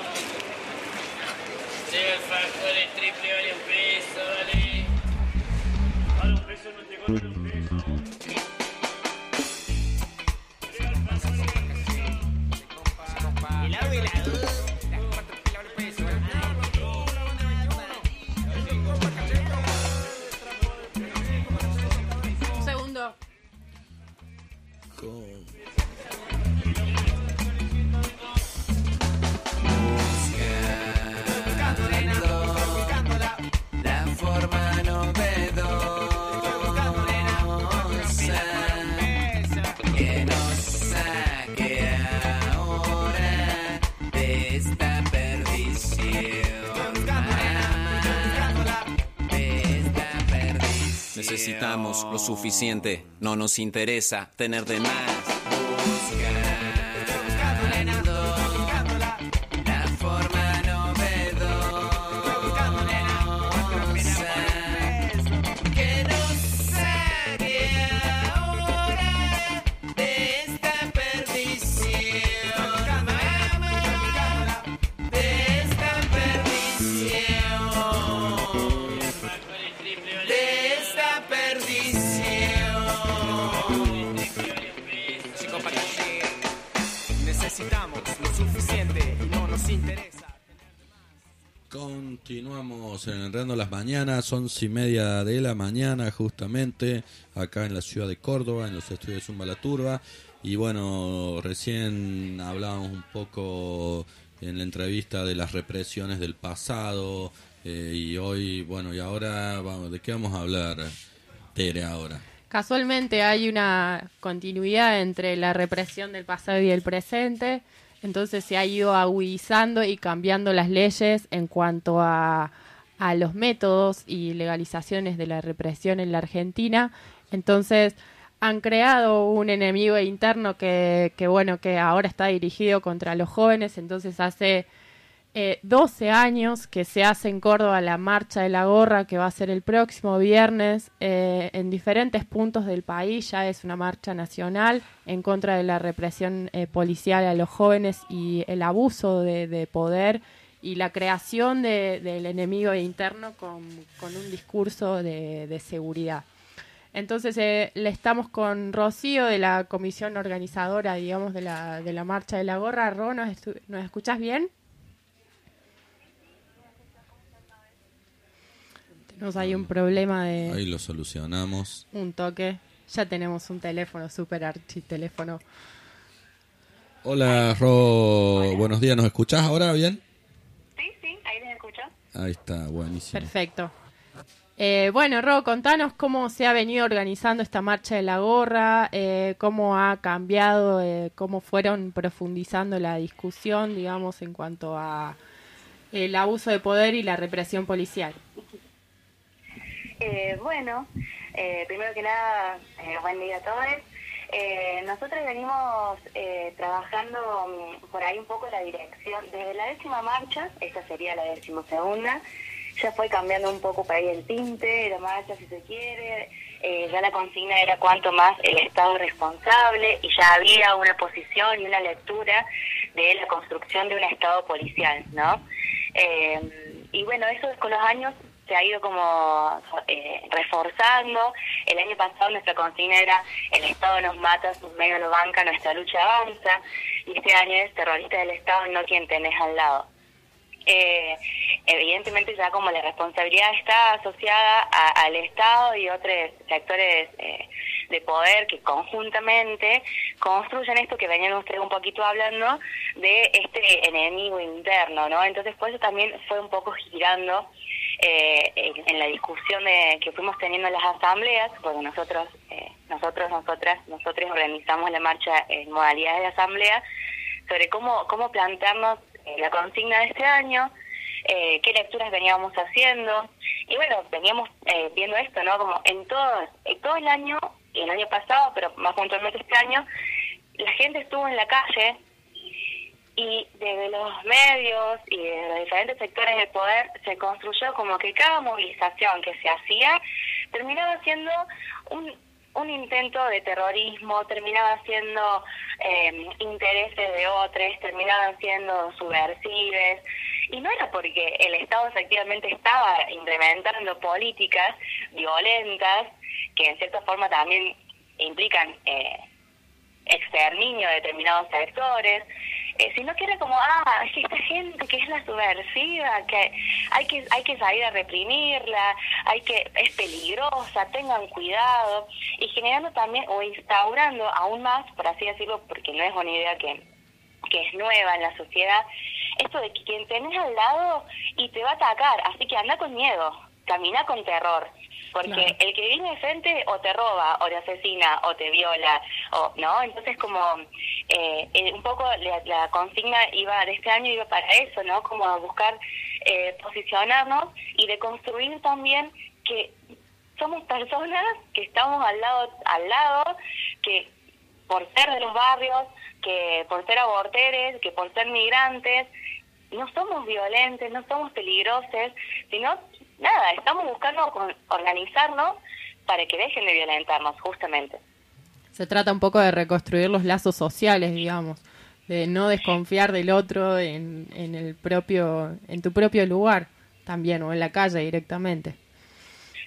El factor es triple, vale un peso, vale. Vale un peso, no te corre un peso. Helado, helado. Un segundo. Con... La forma novedosa que nos saque ahora de esta perdición, de esta perdición. Necesitamos lo suficiente, no nos interesa tener de más. perdición. Chicos, para que necesitamos lo suficiente y no nos interesa. Continuamos en Enredando las Mañanas, once y media de la mañana justamente, acá en la ciudad de Córdoba, en los estudios de Zumba La Turba. Y bueno, recién hablábamos un poco en la entrevista de las represiones del pasado, eh, y hoy, bueno, y ahora, vamos, ¿de qué vamos a hablar, Tere, ahora? Casualmente hay una continuidad entre la represión del pasado y el presente. Entonces se ha ido agudizando y cambiando las leyes en cuanto a, a los métodos y legalizaciones de la represión en la Argentina. Entonces han creado un enemigo interno que, que bueno, que ahora está dirigido contra los jóvenes. Entonces hace eh, doce años que se hace en Córdoba la Marcha de la Gorra, que va a ser el próximo viernes eh, en diferentes puntos del país. Ya es una marcha nacional en contra de la represión eh, policial a los jóvenes y el abuso de, de poder y la creación de, del enemigo interno con, con un discurso de, de seguridad. Entonces eh, le estamos con Rocío de la comisión organizadora, digamos, de la, de la Marcha de la Gorra. Ro, ¿nos, estu- ¿nos escuchás bien? Tenemos ahí un problema de... Ahí lo solucionamos. Un toque. Ya tenemos un teléfono, super archi teléfono. Hola, Ro. Buenos días. ¿Nos escuchás ahora bien? Sí, sí, ahí les escucho. Ahí está, buenísimo. Perfecto. Eh, bueno, Ro, contanos cómo se ha venido organizando esta Marcha de la Gorra, eh, cómo ha cambiado, eh, cómo fueron profundizando la discusión, digamos, en cuanto a el abuso de poder y la represión policial. Eh, bueno, eh, primero que nada, eh, buen día a todos. Eh, nosotros venimos eh, trabajando um, por ahí un poco la dirección. Desde la décima marcha, esta sería la decimosegunda, ya fue cambiando un poco por ahí el tinte de la marcha, si se quiere. Eh, ya la consigna era cuanto más el Estado responsable, y ya había una posición y una lectura de la construcción de un Estado policial, ¿no? Eh, y bueno, eso con los años se ha ido como eh, reforzando. El año pasado nuestra consigna era: el Estado nos mata, sus medios lo bancan, nuestra lucha avanza. Y este año es: terrorista del Estado, no quien tenés al lado. Eh, evidentemente ya como la responsabilidad está asociada a, al Estado y otros sectores eh, de poder que conjuntamente construyen esto que venían ustedes un poquito hablando de este enemigo interno, ¿no? Entonces por eso también fue un poco girando eh, en, en la discusión de que fuimos teniendo en las asambleas, porque nosotros, eh, nosotros, nosotras, nosotros organizamos la marcha en modalidades de asamblea, sobre cómo, cómo plantearnos eh, la consigna de este año, eh, qué lecturas veníamos haciendo, y bueno, veníamos eh, viendo esto, ¿no? Como en todo, en todo el año, y el año pasado, pero más puntualmente este año, la gente estuvo en la calle, y desde los medios y de los diferentes sectores del poder se construyó como que cada movilización que se hacía terminaba siendo un, un intento de terrorismo, terminaba siendo eh, intereses de otros, terminaban siendo subversives, y no era porque el Estado efectivamente estaba implementando políticas violentas que en cierta forma también implican eh, exterminio de determinados sectores, eh, sino que era como, ah, es que esta gente que es la subversiva, que hay que hay que salir a reprimirla, hay que es peligrosa, tengan cuidado, y generando también o instaurando aún más, por así decirlo, porque no es una idea que, que es nueva en la sociedad, esto de que quien tenés al lado y te va a atacar, así que anda con miedo, camina con terror. Porque claro, el que viene de frente o te roba, o te asesina, o te viola, o no. Entonces, como eh, eh, un poco la, la consigna iba de este año iba para eso, ¿no? Como a buscar eh, posicionarnos y de construir también que somos personas que estamos al lado, al lado, que por ser de los barrios, que por ser aborteres, que por ser migrantes, no somos violentos, no somos peligrosos, sino nada, estamos buscando organizarnos para que dejen de violentarnos, justamente. Se trata un poco de reconstruir los lazos sociales, digamos, de no desconfiar del otro en, en el propio, en tu propio lugar también, o en la calle directamente.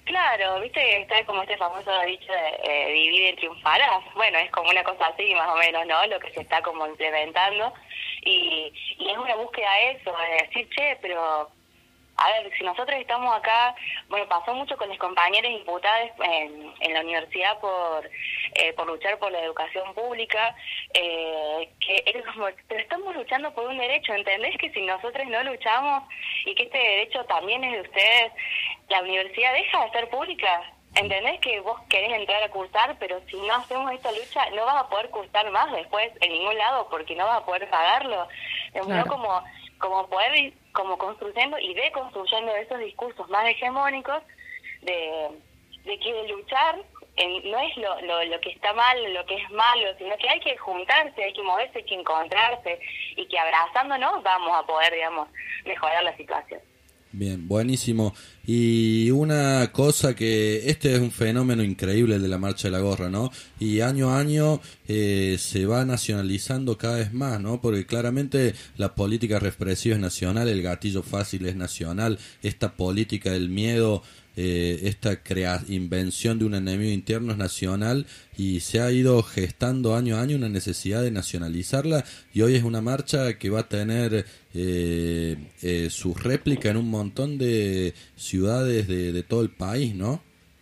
Claro, viste que está como este famoso dicho de eh, divide y triunfarás. Bueno, es como una cosa así más o menos, ¿no? Lo que se está como implementando. Y, y es una búsqueda de eso, de decir, che, pero a ver, si nosotros estamos acá, bueno, pasó mucho con los compañeros imputados en, en la universidad por eh, por luchar por la educación pública, eh, que era como, pero estamos luchando por un derecho, ¿entendés? Que si nosotros no luchamos y que este derecho también es de ustedes, la universidad deja de ser pública. ¿Entendés que vos querés entrar a cursar, pero si no hacemos esta lucha no vas a poder cursar más después en ningún lado porque no vas a poder pagarlo? Claro. No como como poder ir como construyendo y deconstruyendo esos discursos más hegemónicos de, de que luchar en, no es lo, lo, lo que está mal, lo que es malo, sino que hay que juntarse, hay que moverse, hay que encontrarse y que abrazándonos vamos a poder, digamos, mejorar la situación. Bien, buenísimo. Y una cosa que este es un fenómeno increíble, el de la Marcha de la Gorra, ¿no? Y año a año eh, se va nacionalizando cada vez más, ¿no? Porque claramente la política represiva es nacional, el gatillo fácil es nacional, esta política del miedo, eh, esta crea invención de un enemigo interno es nacional y se ha ido gestando año a año una necesidad de nacionalizarla y hoy es una marcha que va a tener eh, eh, su réplica en un montón de ciudades de, de todo el país, ¿no?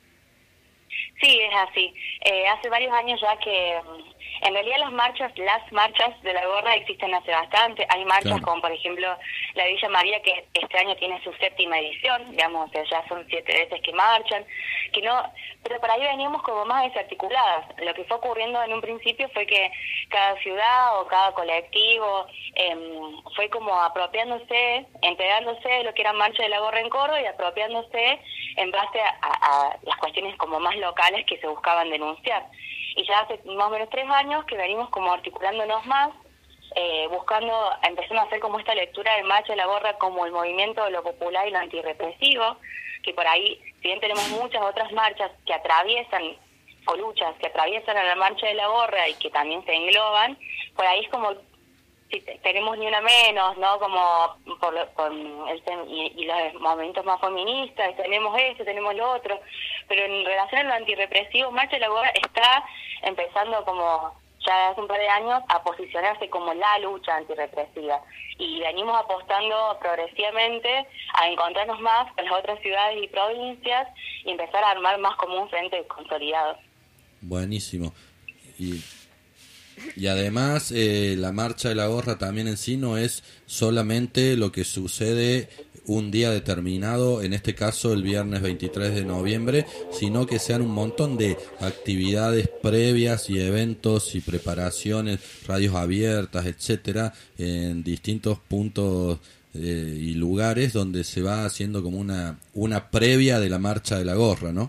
Sí, es así. Eh, hace varios años ya que en realidad las marchas, las marchas de la gorra existen hace bastante. Hay marchas claro. como por ejemplo la Villa María, que este año tiene su séptima edición, digamos, o sea, ya son siete veces que marchan, que no, pero por ahí veníamos como más desarticuladas. Lo que fue ocurriendo en un principio fue que cada ciudad o cada colectivo eh, fue como apropiándose, entregándose de lo que era Marcha de la Gorra en Córdoba y apropiándose en base a, a, a las cuestiones como más locales que se buscaban denunciar. Y ya hace más o menos tres años que venimos como articulándonos más, eh, buscando, empezando a hacer como esta lectura del Marcha de la Gorra como el movimiento de lo popular y lo antirrepresivo, que por ahí, si bien tenemos muchas otras marchas que atraviesan, o luchas que atraviesan a la Marcha de la Gorra y que también se engloban, por ahí es como si tenemos ni una menos, ¿no? Como por, lo, por el, y, y los movimientos más feministas, tenemos esto, tenemos lo otro, pero en relación a lo antirrepresivo, Marcha de la Gorra está empezando como ya hace un par de años a posicionarse como la lucha antirrepresiva y venimos apostando progresivamente a encontrarnos más con las otras ciudades y provincias y empezar a armar más como un frente consolidado. Buenísimo. Y Y además eh, la Marcha de la Gorra también en sí no es solamente lo que sucede un día determinado, en este caso el viernes veintitrés de noviembre, sino que sean un montón de actividades previas y eventos y preparaciones, radios abiertas, etcétera, en distintos puntos eh, y lugares donde se va haciendo como una una previa de la Marcha de la Gorra, ¿no?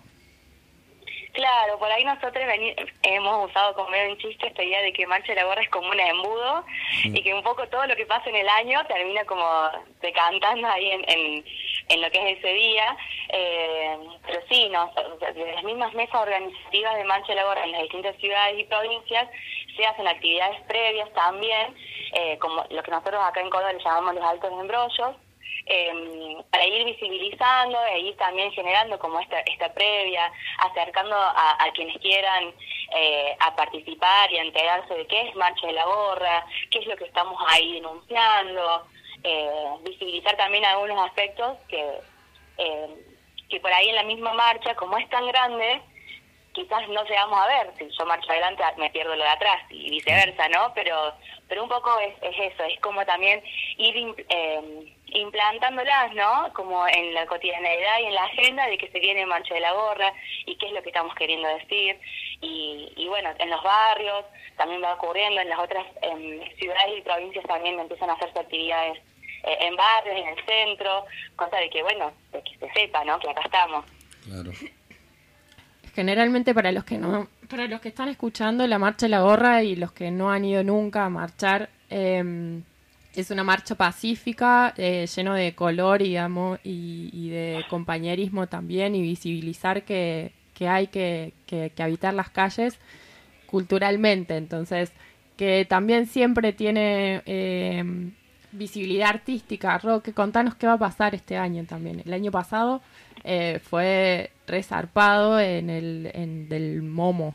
Claro, por ahí nosotros veni- hemos usado como medio un chiste esta idea de que Marcha de la Gorra es como un embudo mm. y que un poco todo lo que pasa en el año termina como decantando ahí en, en, en lo que es ese día. Eh, pero sí, no, desde las mismas mesas organizativas de Marcha de la Gorra en las distintas ciudades y provincias se hacen actividades previas también, eh, como lo que nosotros acá en Córdoba le llamamos los altos embrollos, Eh, para ir visibilizando e ir también generando como esta esta previa, acercando a, a quienes quieran eh, a participar y a enterarse de qué es Marcha de la Gorra, qué es lo que estamos ahí denunciando, eh, visibilizar también algunos aspectos que, eh, que por ahí en la misma marcha, como es tan grande, quizás no llegamos a ver. Si yo marcho adelante me pierdo lo de atrás y viceversa, ¿no? Pero pero un poco es, es eso, es como también ir eh, implantándolas, ¿no? Como en la cotidianeidad y en la agenda de que se viene Marcha de la Gorra y qué es lo que estamos queriendo decir. Y, y bueno, en los barrios también va ocurriendo, en las otras eh, ciudades y provincias también empiezan a hacerse actividades eh, en barrios, en el centro, cosa de que, bueno, de que se sepa, ¿no? Que acá estamos. Claro. Generalmente para los que no, para los que están escuchando la Marcha de la Gorra y los que no han ido nunca a marchar, eh, es una marcha pacífica, eh, lleno de color, digamos, y, y de compañerismo también, y visibilizar que, que hay que, que, que habitar las calles culturalmente. Entonces, que también siempre tiene eh, visibilidad artística. Roque, contanos qué va a pasar este año también. El año pasado eh, fue resarpado en el en del Momo.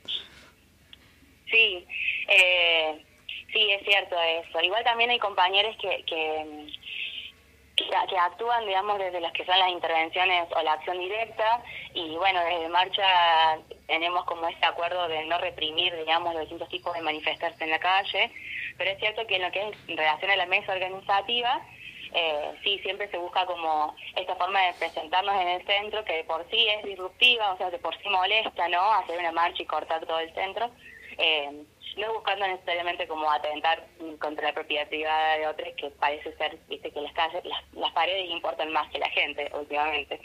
Sí, eh, sí, es cierto eso. Igual también hay compañeros que, que, que, que actúan, digamos, desde las que son las intervenciones o la acción directa, y bueno, desde Marcha tenemos como este acuerdo de no reprimir, digamos, los distintos tipos de manifestarse en la calle, pero es cierto que en lo que es en relación a la mesa organizativa, eh, sí, siempre se busca como esta forma de presentarnos en el centro, que de por sí es disruptiva, o sea, de por sí molesta, ¿no?, hacer una marcha y cortar todo el centro, eh, no buscando necesariamente como atentar contra la propiedad privada de otros, que parece ser, viste, que las calles, las, las paredes importan más que la gente últimamente.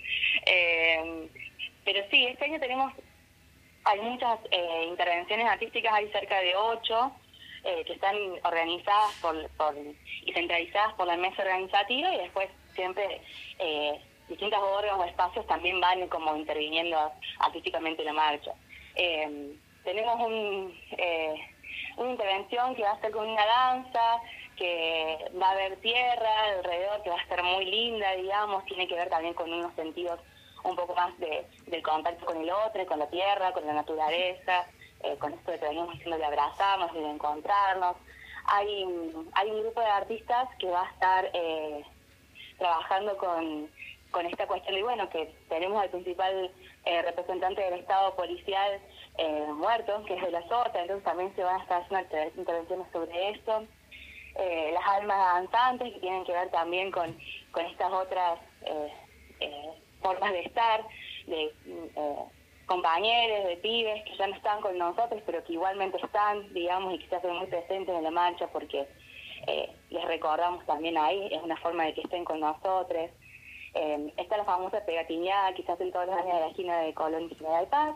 Eh, pero sí, este año tenemos, hay muchas eh, intervenciones artísticas, hay cerca de ocho, eh, que están organizadas por, por y centralizadas por la mesa organizativa, y después siempre eh, distintos órganos o espacios también van como interviniendo artísticamente en la marcha. Eh, tenemos un... Eh, una intervención que va a ser con una danza, que va a haber tierra alrededor, que va a estar muy linda, digamos, tiene que ver también con unos sentidos un poco más de del contacto con el otro, con la tierra, con la naturaleza, eh, con esto de que venimos diciendo de abrazarnos y de encontrarnos. Hay, hay un grupo de artistas que va a estar eh, trabajando con, con esta cuestión, y bueno, que tenemos al principal eh, representante del Estado policial eh, muerto, que es de la Sota, entonces también se van a estar haciendo intervenciones sobre esto. Eh, las almas danzantes, que tienen que ver también con, con estas otras eh, eh, formas de estar, de eh, compañeros, de pibes que ya no están con nosotros, pero que igualmente están, digamos, y que se hacen muy presentes en la marcha, porque eh, les recordamos también ahí, es una forma de que estén con nosotros. Eh, está la famosa pegatiñada que se hace todos los años de la esquina de Colón y General Paz,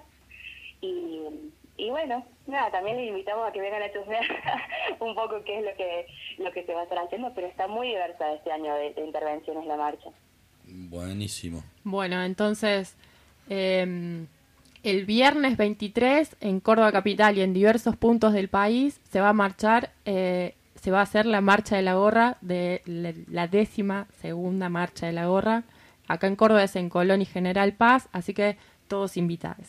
y, y bueno, nada, también les invitamos a que vengan a chusmear un poco qué es lo que lo que se va a estar haciendo, pero está muy diversa este año de, de intervenciones la marcha. Buenísimo. Bueno, entonces eh, el viernes veintitrés en Córdoba Capital y en diversos puntos del país se va a marchar, eh, se va a hacer la Marcha de la Gorra, de la, la décima segunda Marcha de la Gorra. Acá en Córdoba es en Colón y General Paz, así que todos invitados.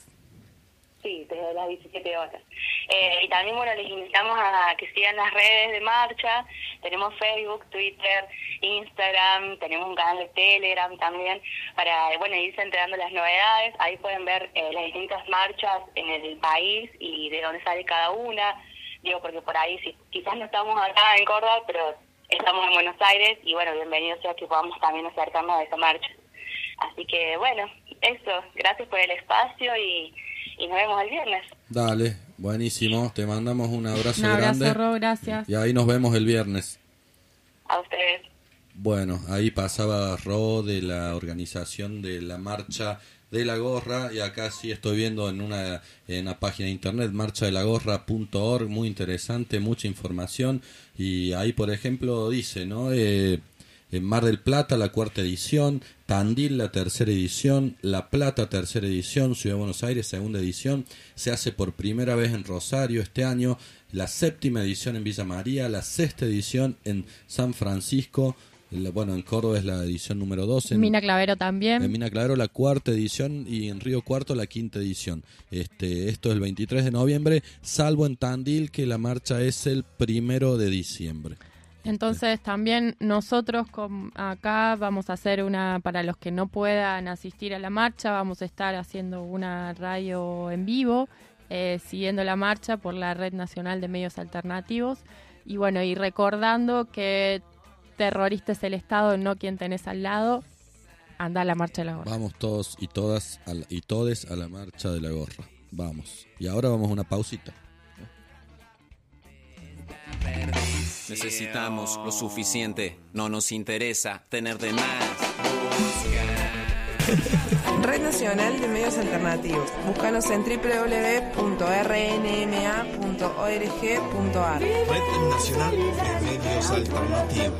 Sí, desde las diecisiete horas. Eh, y también, bueno, les invitamos a que sigan las redes de marcha. Tenemos Facebook, Twitter, Instagram, tenemos un canal de Telegram también, para, bueno, irse enterando las novedades. Ahí pueden ver eh, las distintas marchas en el país y de dónde sale cada una. Digo, porque por ahí, sí, quizás no estamos acá en Córdoba, pero estamos en Buenos Aires, y bueno, bienvenidos sea que podamos también acercarnos a esa marcha. Así que, bueno, eso, gracias por el espacio y... y nos vemos el viernes. Dale, buenísimo. Te mandamos un abrazo, un abrazo grande. Ro, gracias. Y ahí nos vemos el viernes. A ustedes. Bueno, ahí pasaba Ro de la organización de la Marcha de la Gorra, y acá sí estoy viendo en una, en una página de internet, marcha de la gorra punto org, muy interesante, mucha información, y ahí por ejemplo dice, ¿no? Eh, en Mar del Plata la cuarta edición, Tandil la tercera edición, La Plata tercera edición, Ciudad de Buenos Aires segunda edición, se hace por primera vez en Rosario este año, la séptima edición en Villa María, la sexta edición en San Francisco, la, bueno, en Córdoba es la edición número doce. En Mina Clavero también. En Mina Clavero la cuarta edición, y en Río Cuarto la quinta edición. Este, esto es el veintitrés de noviembre, salvo en Tandil, que la marcha es el primero de diciembre. Entonces también nosotros con, acá vamos a hacer una, para los que no puedan asistir a la marcha, vamos a estar haciendo una radio en vivo, eh, siguiendo la marcha por la Red Nacional de Medios Alternativos, y bueno, y recordando que terrorista es el Estado, no quien tenés al lado. Anda a la Marcha de la Gorra. Vamos todos y todas a la, y todes a la Marcha de la Gorra. Vamos. Y ahora vamos a una pausita. Necesitamos lo suficiente, no nos interesa tener de más. Red Nacional de Medios Alternativos. Búscanos en doble u doble u doble u punto r n m a punto org punto a r. Red Nacional de Medios Alternativos.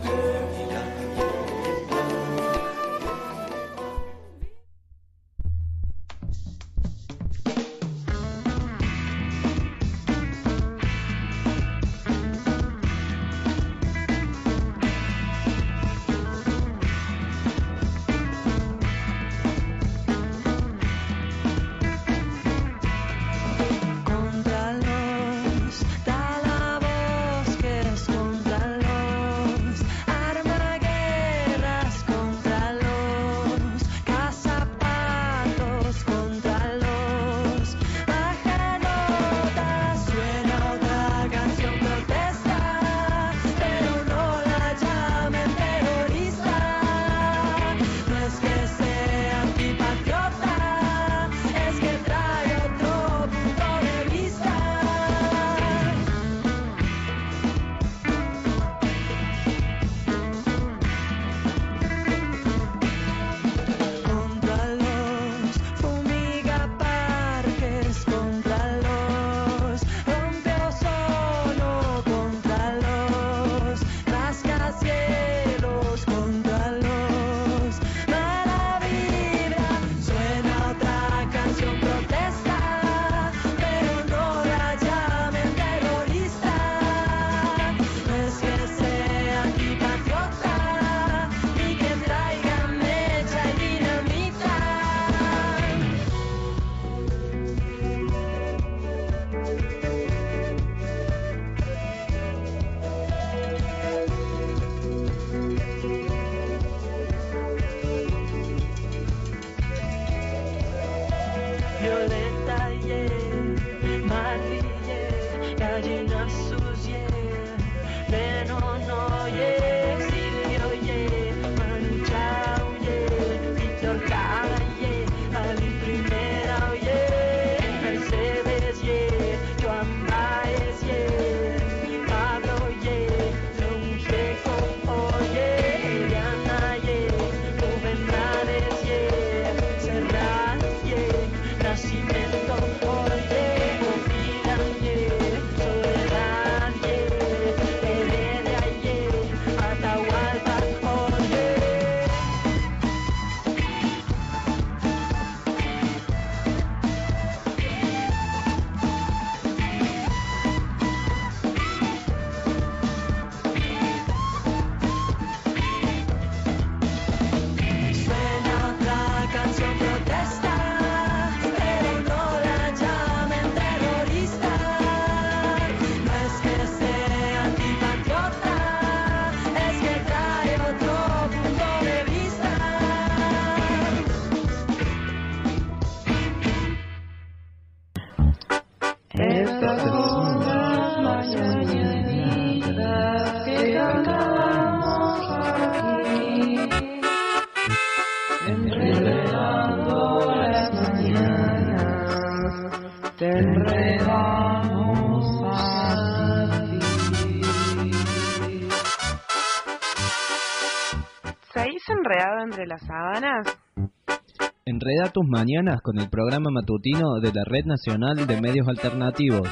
Enredado entre las sábanas. Enreda tus mañanas con el programa matutino de la Red Nacional de Medios Alternativos.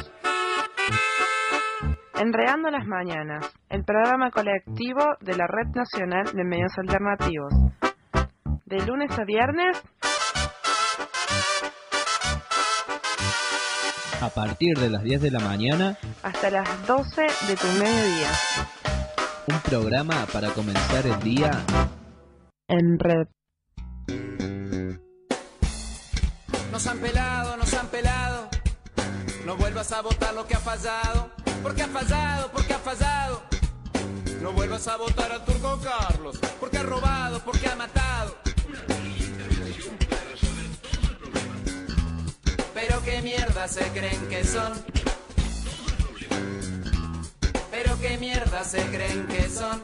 Enredando las mañanas, el programa colectivo de la Red Nacional de Medios Alternativos. De lunes a viernes, a partir de las diez de la mañana hasta las doce de tu mediodía. Un programa para comenzar el día en red. Nos han pelado, nos han pelado. No vuelvas a votar lo que ha fallado. Porque ha fallado, porque ha fallado. No vuelvas a votar al Turco Carlos. Porque ha robado, porque ha matado. Pero qué mierda se creen que son. Pero qué mierda se creen que son.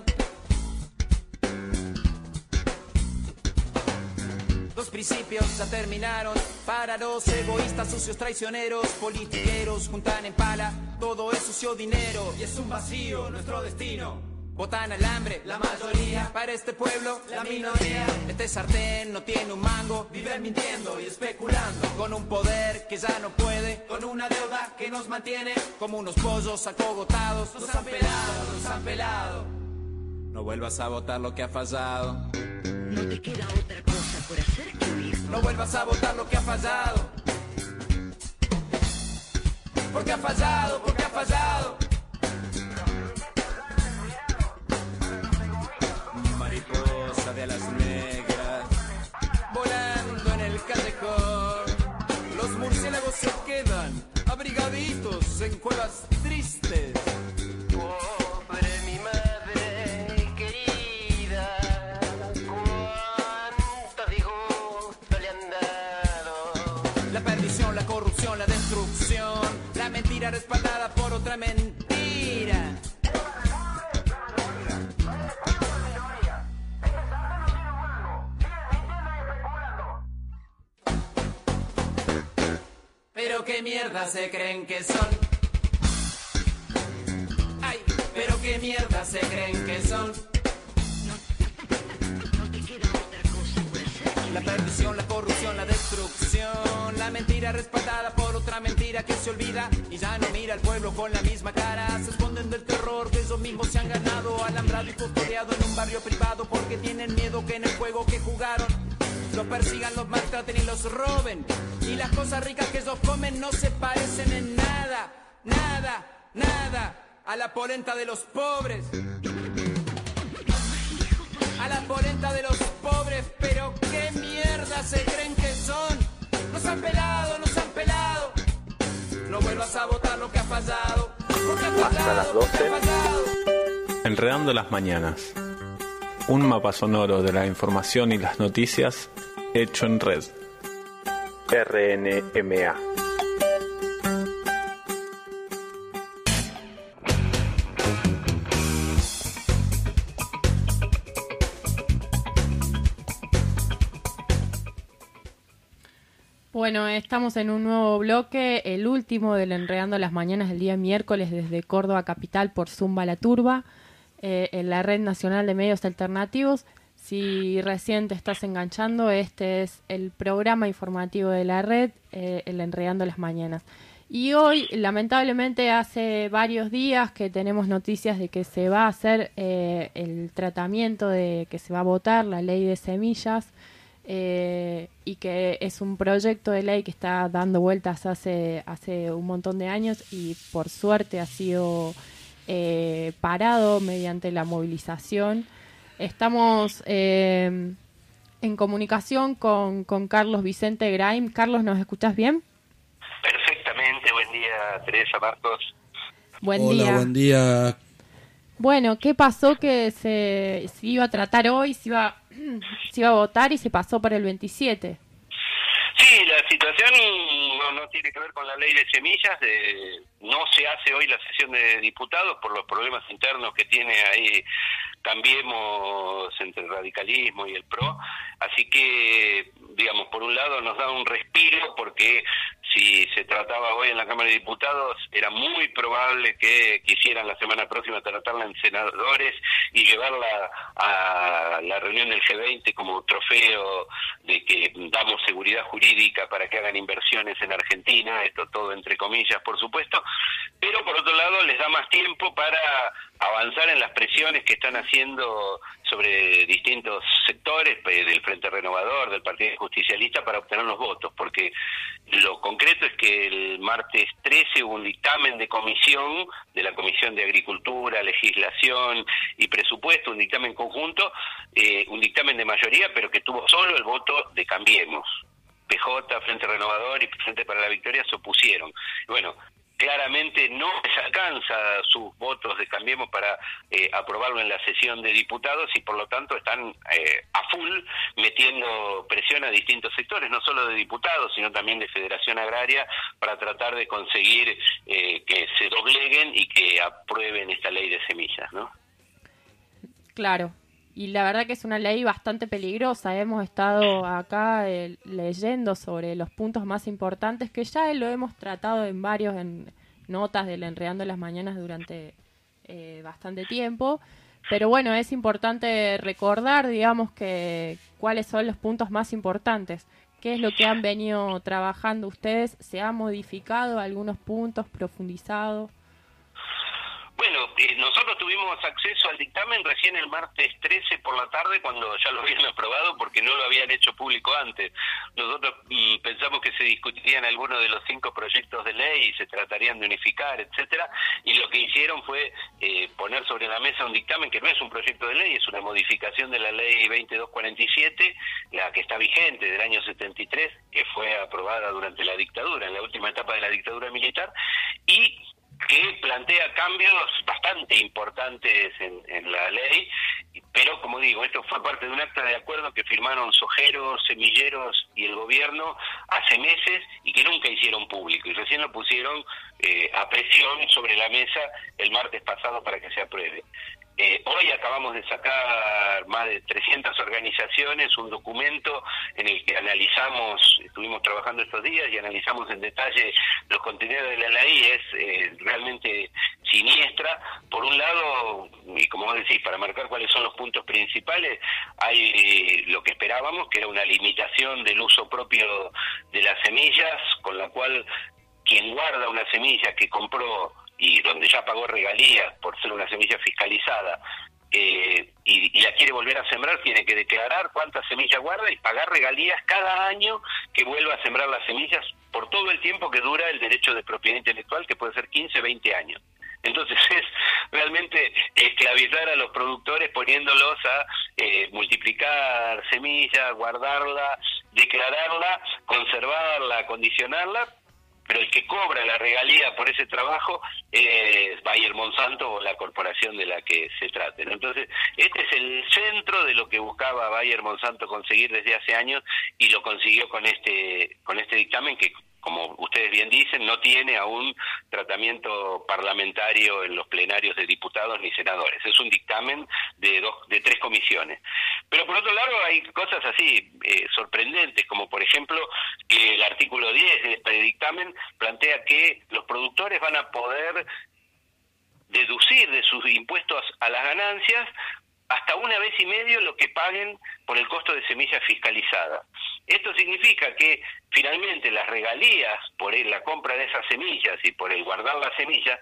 Los principios ya terminaron para los egoístas, sucios, traicioneros, politiqueros, juntan en pala, todo es sucio dinero y es un vacío nuestro destino. Votan al hambre, la mayoría, para este pueblo, la minoría. Este sartén no tiene un mango, viven mintiendo y especulando, con un poder que ya no puede, con una deuda que nos mantiene como unos pollos acogotados. Nos han pelado, nos han pelado. No vuelvas a votar lo que ha fallado. No te queda otra cosa por hacer que huir. No vuelvas a votar lo que ha fallado. Porque ha fallado, porque ha fallado. Mariposa de alas negras, volando en el callejón. Los murciélagos se quedan abrigaditos en cuevas tristes. Pobre mi madre querida, cuánto disgusto le han dado. La perdición, la corrupción, la destrucción, la mentira respaldada por otra mentira. Pero qué mierda se creen que son. Ay, pero qué mierda se creen que son. La perdición, la corrupción, la destrucción, la mentira respaldada por otra mentira que se olvida y ya no mira al pueblo con la misma cara. Se esconden del terror que ellos mismos se han ganado, alambrado y custodiado en un barrio privado porque tienen miedo que en el juego que jugaron los persigan, los maltraten y los roben. Y las cosas ricas que ellos comen no se parecen en nada, nada, nada a la polenta de los pobres. A la polenta de los pobres, pero qué mierda se creen que son. Nos han pelado, nos han pelado. No vuelvas a votar lo que ha fallado. Porque ha fallado, hasta las doce. ha fallado. Enredando las mañanas. Un mapa sonoro de la información y las noticias hecho en red. R N M A. Bueno, estamos en un nuevo bloque, el último del Enredando las Mañanas del día miércoles desde Córdoba Capital por Zumba La Turba, eh, en la Red Nacional de Medios Alternativos. Si recién te estás enganchando, este es el programa informativo de la red, eh, el Enredando las Mañanas. Y hoy, lamentablemente, hace varios días que tenemos noticias de que se va a hacer eh, el tratamiento, de que se va a votar la ley de semillas, eh, y que es un proyecto de ley que está dando vueltas hace, hace un montón de años y por suerte ha sido eh, parado mediante la movilización. Estamos eh, en comunicación con, con Carlos Vicente Graim. Carlos, ¿nos escuchás bien? Perfectamente, buen día Teresa, Marcos. Buen Hola, día. buen día. Bueno, ¿qué pasó que se, se iba a tratar hoy, se iba, se iba a votar y se pasó para el veintisiete? Sí, la situación no, no tiene que ver con la ley de semillas, eh, no se hace hoy la sesión de diputados por los problemas internos que tiene ahí Cambiemos entre el radicalismo y el P R O, así que, digamos, por un lado nos da un respiro porque si se trataba hoy en la Cámara de Diputados era muy probable que quisieran la semana próxima tratarla en senadores y llevarla a la reunión del G veinte como trofeo de que damos seguridad jurídica para que hagan inversiones en Argentina, esto todo entre comillas por supuesto, pero por otro lado les da más tiempo para avanzar en las presiones que están haciendo sobre distintos sectores del Frente Renovador, del Partido Justicialista, para obtener los votos, porque lo concreto es que el martes trece hubo un dictamen de comisión, de la Comisión de Agricultura, Legislación y Presupuesto, un dictamen conjunto, eh, un dictamen de mayoría, pero que tuvo solo el voto de Cambiemos. P J, Frente Renovador y Frente para la Victoria se opusieron. Bueno, claramente no les alcanza sus votos de Cambiemos para eh, aprobarlo en la sesión de diputados y por lo tanto están eh, a full metiendo presión a distintos sectores, no solo de diputados, sino también de Federación Agraria, para tratar de conseguir eh, que se dobleguen y que aprueben esta ley de semillas, ¿no? Claro. Y la verdad que es una ley bastante peligrosa. Hemos estado acá eh, leyendo sobre los puntos más importantes, que ya lo hemos tratado en varios en notas del Enredando las Mañanas durante eh, bastante tiempo. Pero bueno, es importante recordar, digamos, que cuáles son los puntos más importantes. ¿Qué es lo que han venido trabajando ustedes? ¿Se han modificado algunos puntos, profundizado? Bueno, eh, nosotros tuvimos acceso al dictamen recién el martes trece por la tarde, cuando ya lo habían aprobado, porque no lo habían hecho público antes. Nosotros mm, pensamos que se discutirían algunos de los cinco proyectos de ley y se tratarían de unificar, etcétera, y lo que hicieron fue eh, poner sobre la mesa un dictamen que no es un proyecto de ley, es una modificación de la ley veintidós cuarenta y siete, la que está vigente del año setenta y tres, que fue aprobada durante la dictadura, en la última etapa de la dictadura militar, y que plantea cambios bastante importantes en, en la ley, pero como digo, esto fue parte de un acta de acuerdo que firmaron sojeros, semilleros y el gobierno hace meses y que nunca hicieron público, y recién lo pusieron eh, a presión sobre la mesa el martes pasado para que se apruebe. Eh, hoy acabamos de sacar más de trescientas organizaciones, un documento en el que analizamos, estuvimos trabajando estos días y analizamos en detalle los contenidos de la ley. Es eh, realmente siniestra. Por un lado, y como vos decís, para marcar cuáles son los puntos principales, hay eh, lo que esperábamos, que era una limitación del uso propio de las semillas, con la cual quien guarda una semilla que compró y donde ya pagó regalías por ser una semilla fiscalizada, eh, y, y la quiere volver a sembrar, tiene que declarar cuántas semillas guarda y pagar regalías cada año que vuelva a sembrar las semillas por todo el tiempo que dura el derecho de propiedad intelectual, que puede ser quince, veinte años. Entonces es realmente esclavizar a los productores poniéndolos a eh, multiplicar semillas, guardarla, declararla, conservarla, acondicionarla, pero el que cobra la regalía por ese trabajo es Bayer Monsanto o la corporación de la que se trate, ¿no? Entonces, este es el centro de lo que buscaba Bayer Monsanto conseguir desde hace años y lo consiguió con este con este dictamen que, como ustedes bien dicen, no tiene aún tratamiento parlamentario en los plenarios de diputados ni senadores. Es un dictamen de dos, de tres comisiones. Pero por otro lado hay cosas así eh, sorprendentes, como por ejemplo que el artículo diez de este dictamen plantea que los productores van a poder deducir de sus impuestos a las ganancias hasta una vez y medio lo que paguen por el costo de semilla fiscalizada. Esto significa que finalmente las regalías por la compra de esas semillas y por el guardar la semilla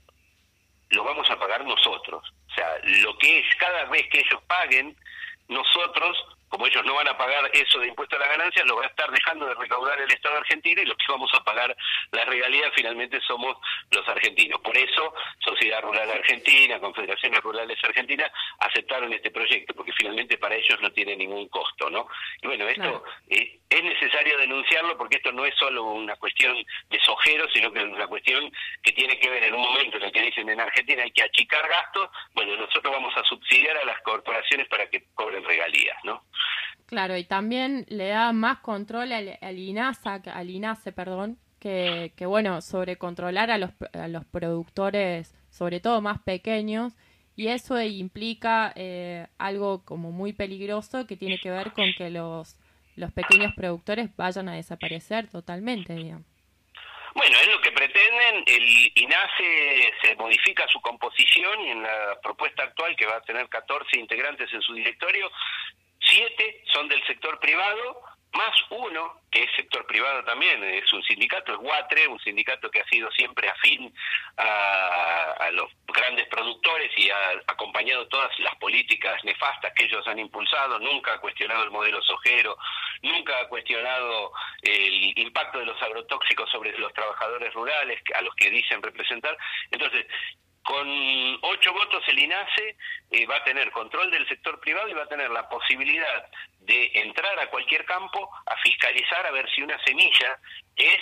lo vamos a pagar nosotros. O sea, lo que es cada vez que ellos paguen, nosotros, como ellos no van a pagar eso de impuesto a la ganancia, lo va a estar dejando de recaudar el Estado argentino y los que vamos a pagar las regalías finalmente somos los argentinos. Por eso, Sociedad Rural Argentina, Confederaciones Rurales Argentinas aceptaron este proyecto, porque finalmente para ellos no tiene ningún costo, ¿no? Y bueno, esto Claro. eh, es necesario denunciarlo porque esto no es solo una cuestión de sojeros, sino que es una cuestión que tiene que ver en un momento en el que dicen en Argentina hay que achicar gastos, bueno, nosotros vamos a subsidiar a las corporaciones para que cobren regalías, ¿no? Claro, y también le da más control al, al INASA, al INASE, perdón, que, que bueno, sobre controlar a los, a los productores, sobre todo más pequeños, y eso implica eh, algo como muy peligroso que tiene que ver con que los, los pequeños productores vayan a desaparecer totalmente, digamos. Bueno, es lo que pretenden. El INASE se modifica su composición y en la propuesta actual, que va a tener catorce integrantes en su directorio, siete son del sector privado, más uno que es sector privado también, es un sindicato, es Guatre, un sindicato que ha sido siempre afín a, a los grandes productores y ha acompañado todas las políticas nefastas que ellos han impulsado, nunca ha cuestionado el modelo sojero, nunca ha cuestionado el impacto de los agrotóxicos sobre los trabajadores rurales a los que dicen representar. Entonces, con ocho votos el INASE eh, va a tener control del sector privado y va a tener la posibilidad de entrar a cualquier campo a fiscalizar a ver si una semilla es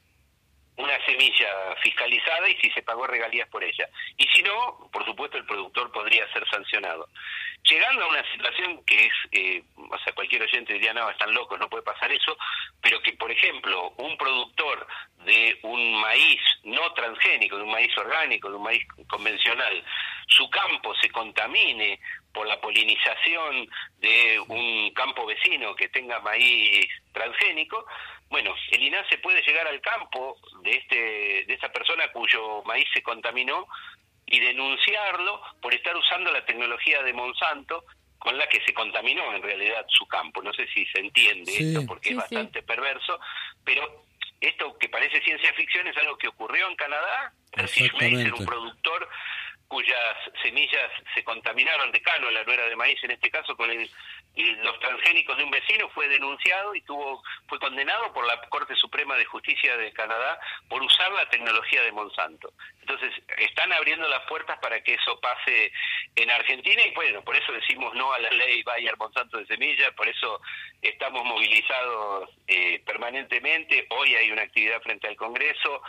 una semilla fiscalizada y si se pagó regalías por ella. Y si no, por supuesto el productor podría ser sancionado. Llegando a una situación que es, eh, o sea, cualquier oyente diría, no, están locos, no puede pasar eso, pero que, por ejemplo, un productor de un maíz no transgénico, de un maíz orgánico, de un maíz convencional, su campo se contamine por la polinización de un campo vecino que tenga maíz transgénico, bueno, el INASE puede llegar al campo de este de esta persona cuyo maíz se contaminó y denunciarlo por estar usando la tecnología de Monsanto con la que se contaminó en realidad su campo. No sé si se entiende Sí. esto porque Sí, es bastante sí. perverso, pero esto que parece ciencia ficción es algo que ocurrió en Canadá. Percy Mason era un productor cuyas semillas se contaminaron de cánola, no era de maíz en este caso, con el, y los transgénicos de un vecino, fue denunciado y tuvo fue condenado por la Corte Suprema de Justicia de Canadá por usar la tecnología de Monsanto. Entonces, están abriendo las puertas para que eso pase en Argentina y bueno, por eso decimos no a la ley Bayer Monsanto de semilla, por eso estamos movilizados eh, permanentemente. Hoy hay una actividad frente al Congreso,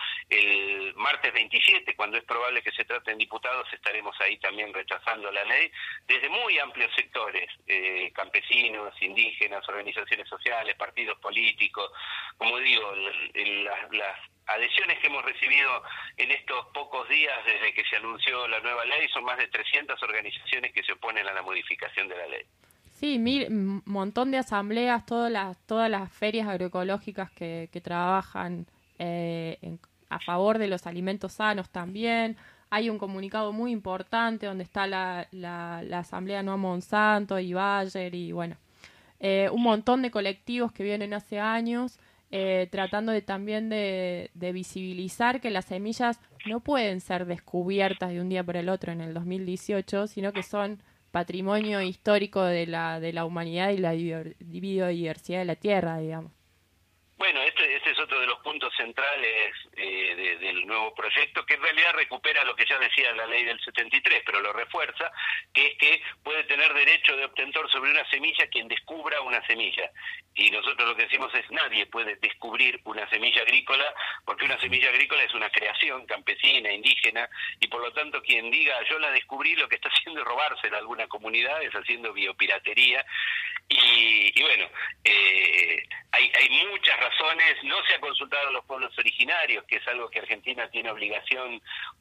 el martes veintisiete, cuando es probable que se traten diputados, estaremos ahí también rechazando la ley, desde muy amplios sectores, eh, campesinos, indígenas, organizaciones sociales, partidos políticos. Como digo, el, el, las, las adhesiones que hemos recibido en estos pocos días desde que se anunció la nueva ley son más de trescientas organizaciones que se oponen a la modificación de la ley. Sí, mil, un montón de asambleas, todas las todas las ferias agroecológicas que, que trabajan eh, en, a favor de los alimentos sanos también. Hay un comunicado muy importante donde está la, la, la Asamblea No a Monsanto y Bayer y bueno, eh, un montón de colectivos que vienen hace años eh, tratando de también de, de visibilizar que las semillas no pueden ser descubiertas de un día para el otro en el dos mil dieciocho, sino que son patrimonio histórico de la de la humanidad y la biodiversidad de la tierra, digamos. Bueno, este, este es otro de los puntos centrales eh, de, del nuevo proyecto, que en realidad recupera lo que ya decía la ley del setenta y tres, pero lo refuerza, que es que puede tener derecho de obtentor sobre una semilla quien descubra una semilla. Y nosotros lo que decimos es nadie puede descubrir una semilla agrícola, porque una semilla agrícola es una creación campesina, indígena, y por lo tanto quien diga yo la descubrí, lo que está haciendo es robársela a alguna comunidad, es haciendo biopiratería. Y, y bueno, eh, hay, hay muchas razones. No se ha consultado a los pueblos originarios, que es algo que Argentina tiene obligación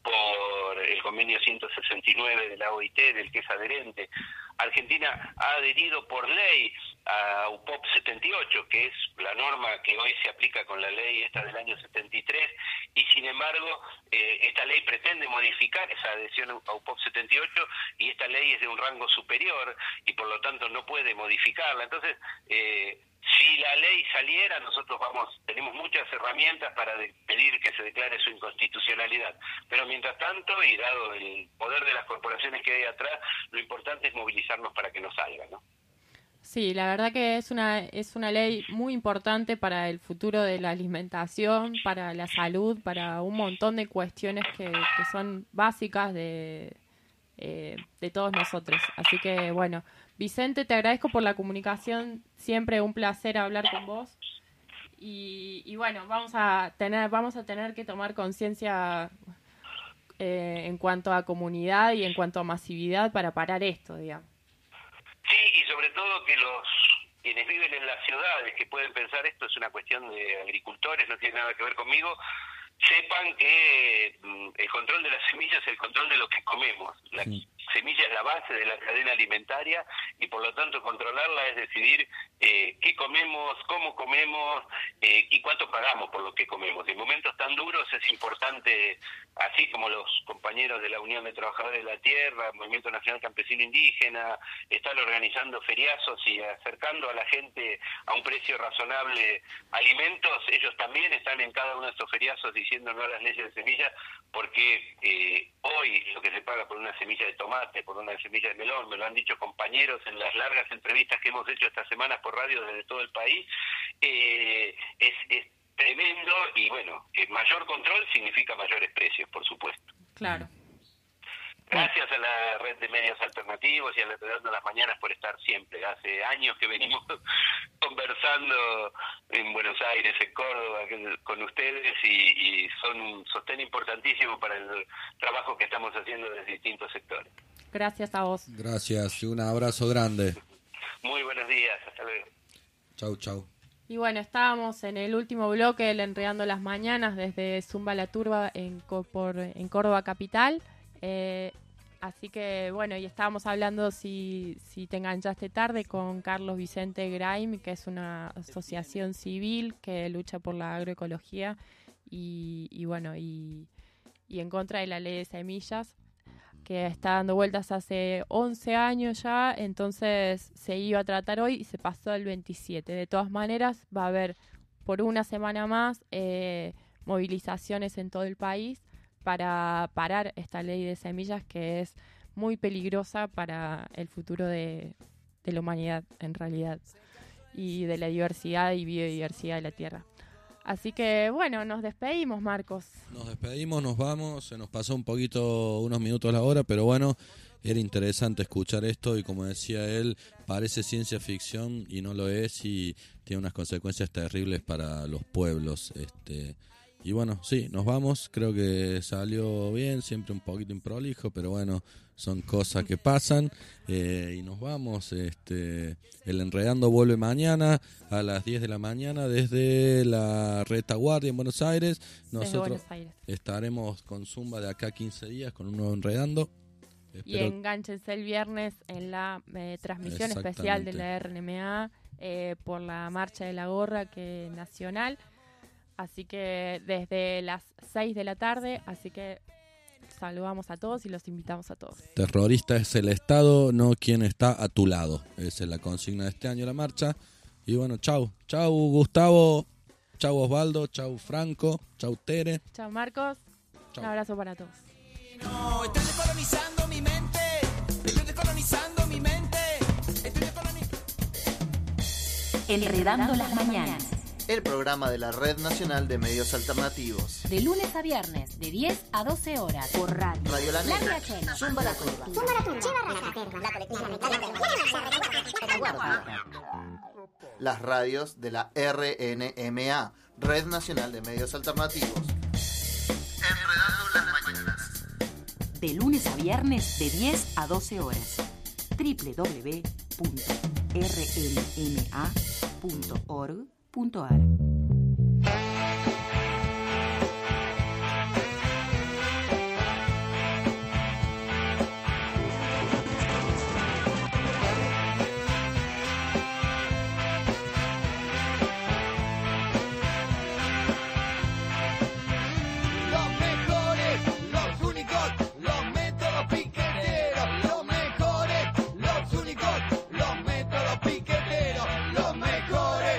por el convenio ciento sesenta y nueve de la O I T, del que es adherente. Argentina ha adherido por ley a U P O P setenta y ocho, que es la norma que hoy se aplica con la ley esta del año setenta y tres, y si Sin embargo, eh, esta ley pretende modificar esa adhesión a U P O P setenta y ocho y esta ley es de un rango superior y por lo tanto no puede modificarla. Entonces, eh, si la ley saliera, nosotros vamos tenemos muchas herramientas para de, pedir que se declare su inconstitucionalidad. Pero mientras tanto, y dado el poder de las corporaciones que hay atrás, lo importante es movilizarnos para que no salga, ¿no? Sí, la verdad que es una es una ley muy importante para el futuro de la alimentación, para la salud, para un montón de cuestiones que, que son básicas de, eh, de todos nosotros. Así que, bueno, Vicente, te agradezco por la comunicación, siempre un placer hablar con vos. Y, y bueno, vamos a tener vamos a tener que tomar conciencia eh, en cuanto a comunidad y en cuanto a masividad para parar esto, digamos. Sí, y sobre todo que los quienes viven en las ciudades, que pueden pensar esto es una cuestión de agricultores, no tiene nada que ver conmigo, sepan que mm, el control de las semillas es el control de lo que comemos. La sí. semilla es la base de la cadena alimentaria y por lo tanto controlarla es decidir eh, qué comemos, cómo comemos eh, y cuánto pagamos por lo que comemos. En momentos tan duros es importante, así como los compañeros de la Unión de Trabajadores de la Tierra, Movimiento Nacional Campesino Indígena, están organizando feriazos y acercando a la gente a un precio razonable alimentos. Ellos también están en cada uno de estos feriazos diciendo no a las leyes de semillas, porque eh, hoy lo que se paga por una semilla de tomate, por una semilla de melón, me lo han dicho compañeros en las largas entrevistas que hemos hecho esta semana por radio desde todo el país, eh, es, es tremendo y bueno, eh, mayor control significa mayores precios, por supuesto. Claro. Gracias a la red de medios alternativos y a la Redonda de las Mañanas por estar siempre. Hace años que venimos conversando en Buenos Aires, en Córdoba, con ustedes y, y son un sostén importantísimo para el trabajo que estamos haciendo desde distintos sectores. Gracias a vos. Gracias y un abrazo grande. Muy buenos días, hasta luego. Chau, chau. Y bueno, estábamos en el último bloque del Enredando las Mañanas desde Zumba la Turba en, por, en Córdoba Capital. Eh, así que bueno, y estábamos hablando, si, si te enganchaste tarde, con Carlos Vicente Graim, que es una asociación civil que lucha por la agroecología y, y bueno, y, y en contra de la ley de semillas, que está dando vueltas hace once años ya. Entonces se iba a tratar hoy y se pasó al veintisiete. De todas maneras, va a haber por una semana más eh, movilizaciones en todo el país para parar esta ley de semillas, que es muy peligrosa para el futuro de, de la humanidad, en realidad, y de la diversidad y biodiversidad de la Tierra. Así que, bueno, nos despedimos, Marcos. Nos despedimos, nos vamos, se nos pasó un poquito, unos minutos la hora, pero bueno, era interesante escuchar esto y como decía él, parece ciencia ficción y no lo es y tiene unas consecuencias terribles para los pueblos, este... Y bueno, sí, nos vamos, creo que salió bien, siempre un poquito improlijo, pero bueno, son cosas que pasan, eh, y nos vamos. Este, el Enredando vuelve mañana a las diez de la mañana desde la Retaguardia en Buenos Aires. Nosotros Buenos Aires. Estaremos con Zumba de acá a quince días con un nuevo Enredando. Espero... Y enganchense el viernes en la eh, transmisión especial de la R N M A eh, por la Marcha de la Gorra que nacional. Así que desde las seis de la tarde, así que saludamos a todos y los invitamos a todos. Terrorista es el Estado, no quien está a tu lado. Esa es la consigna de este año, la marcha. Y bueno, chau. Chau, Gustavo. Chau, Osvaldo. Chau, Franco. Chau, Tere. Chau, Marcos. Chau. Un abrazo para todos. No, estoy decolonizando mi mente. Estoy decolonizando mi mente. Estoy decolonizando... Enredando las mañanas. El programa de la Red Nacional de Medios Alternativos. De lunes a viernes, de diez a doce horas. Por radio. Radio La Negra. Zumba la Turba. Zumba la Turba. Las radios de la R N M A, Red Nacional de Medios Alternativos. Enredando las mañanas. De lunes a viernes, de diez a doce horas. doble u doble u doble u punto r n m a punto org punto a r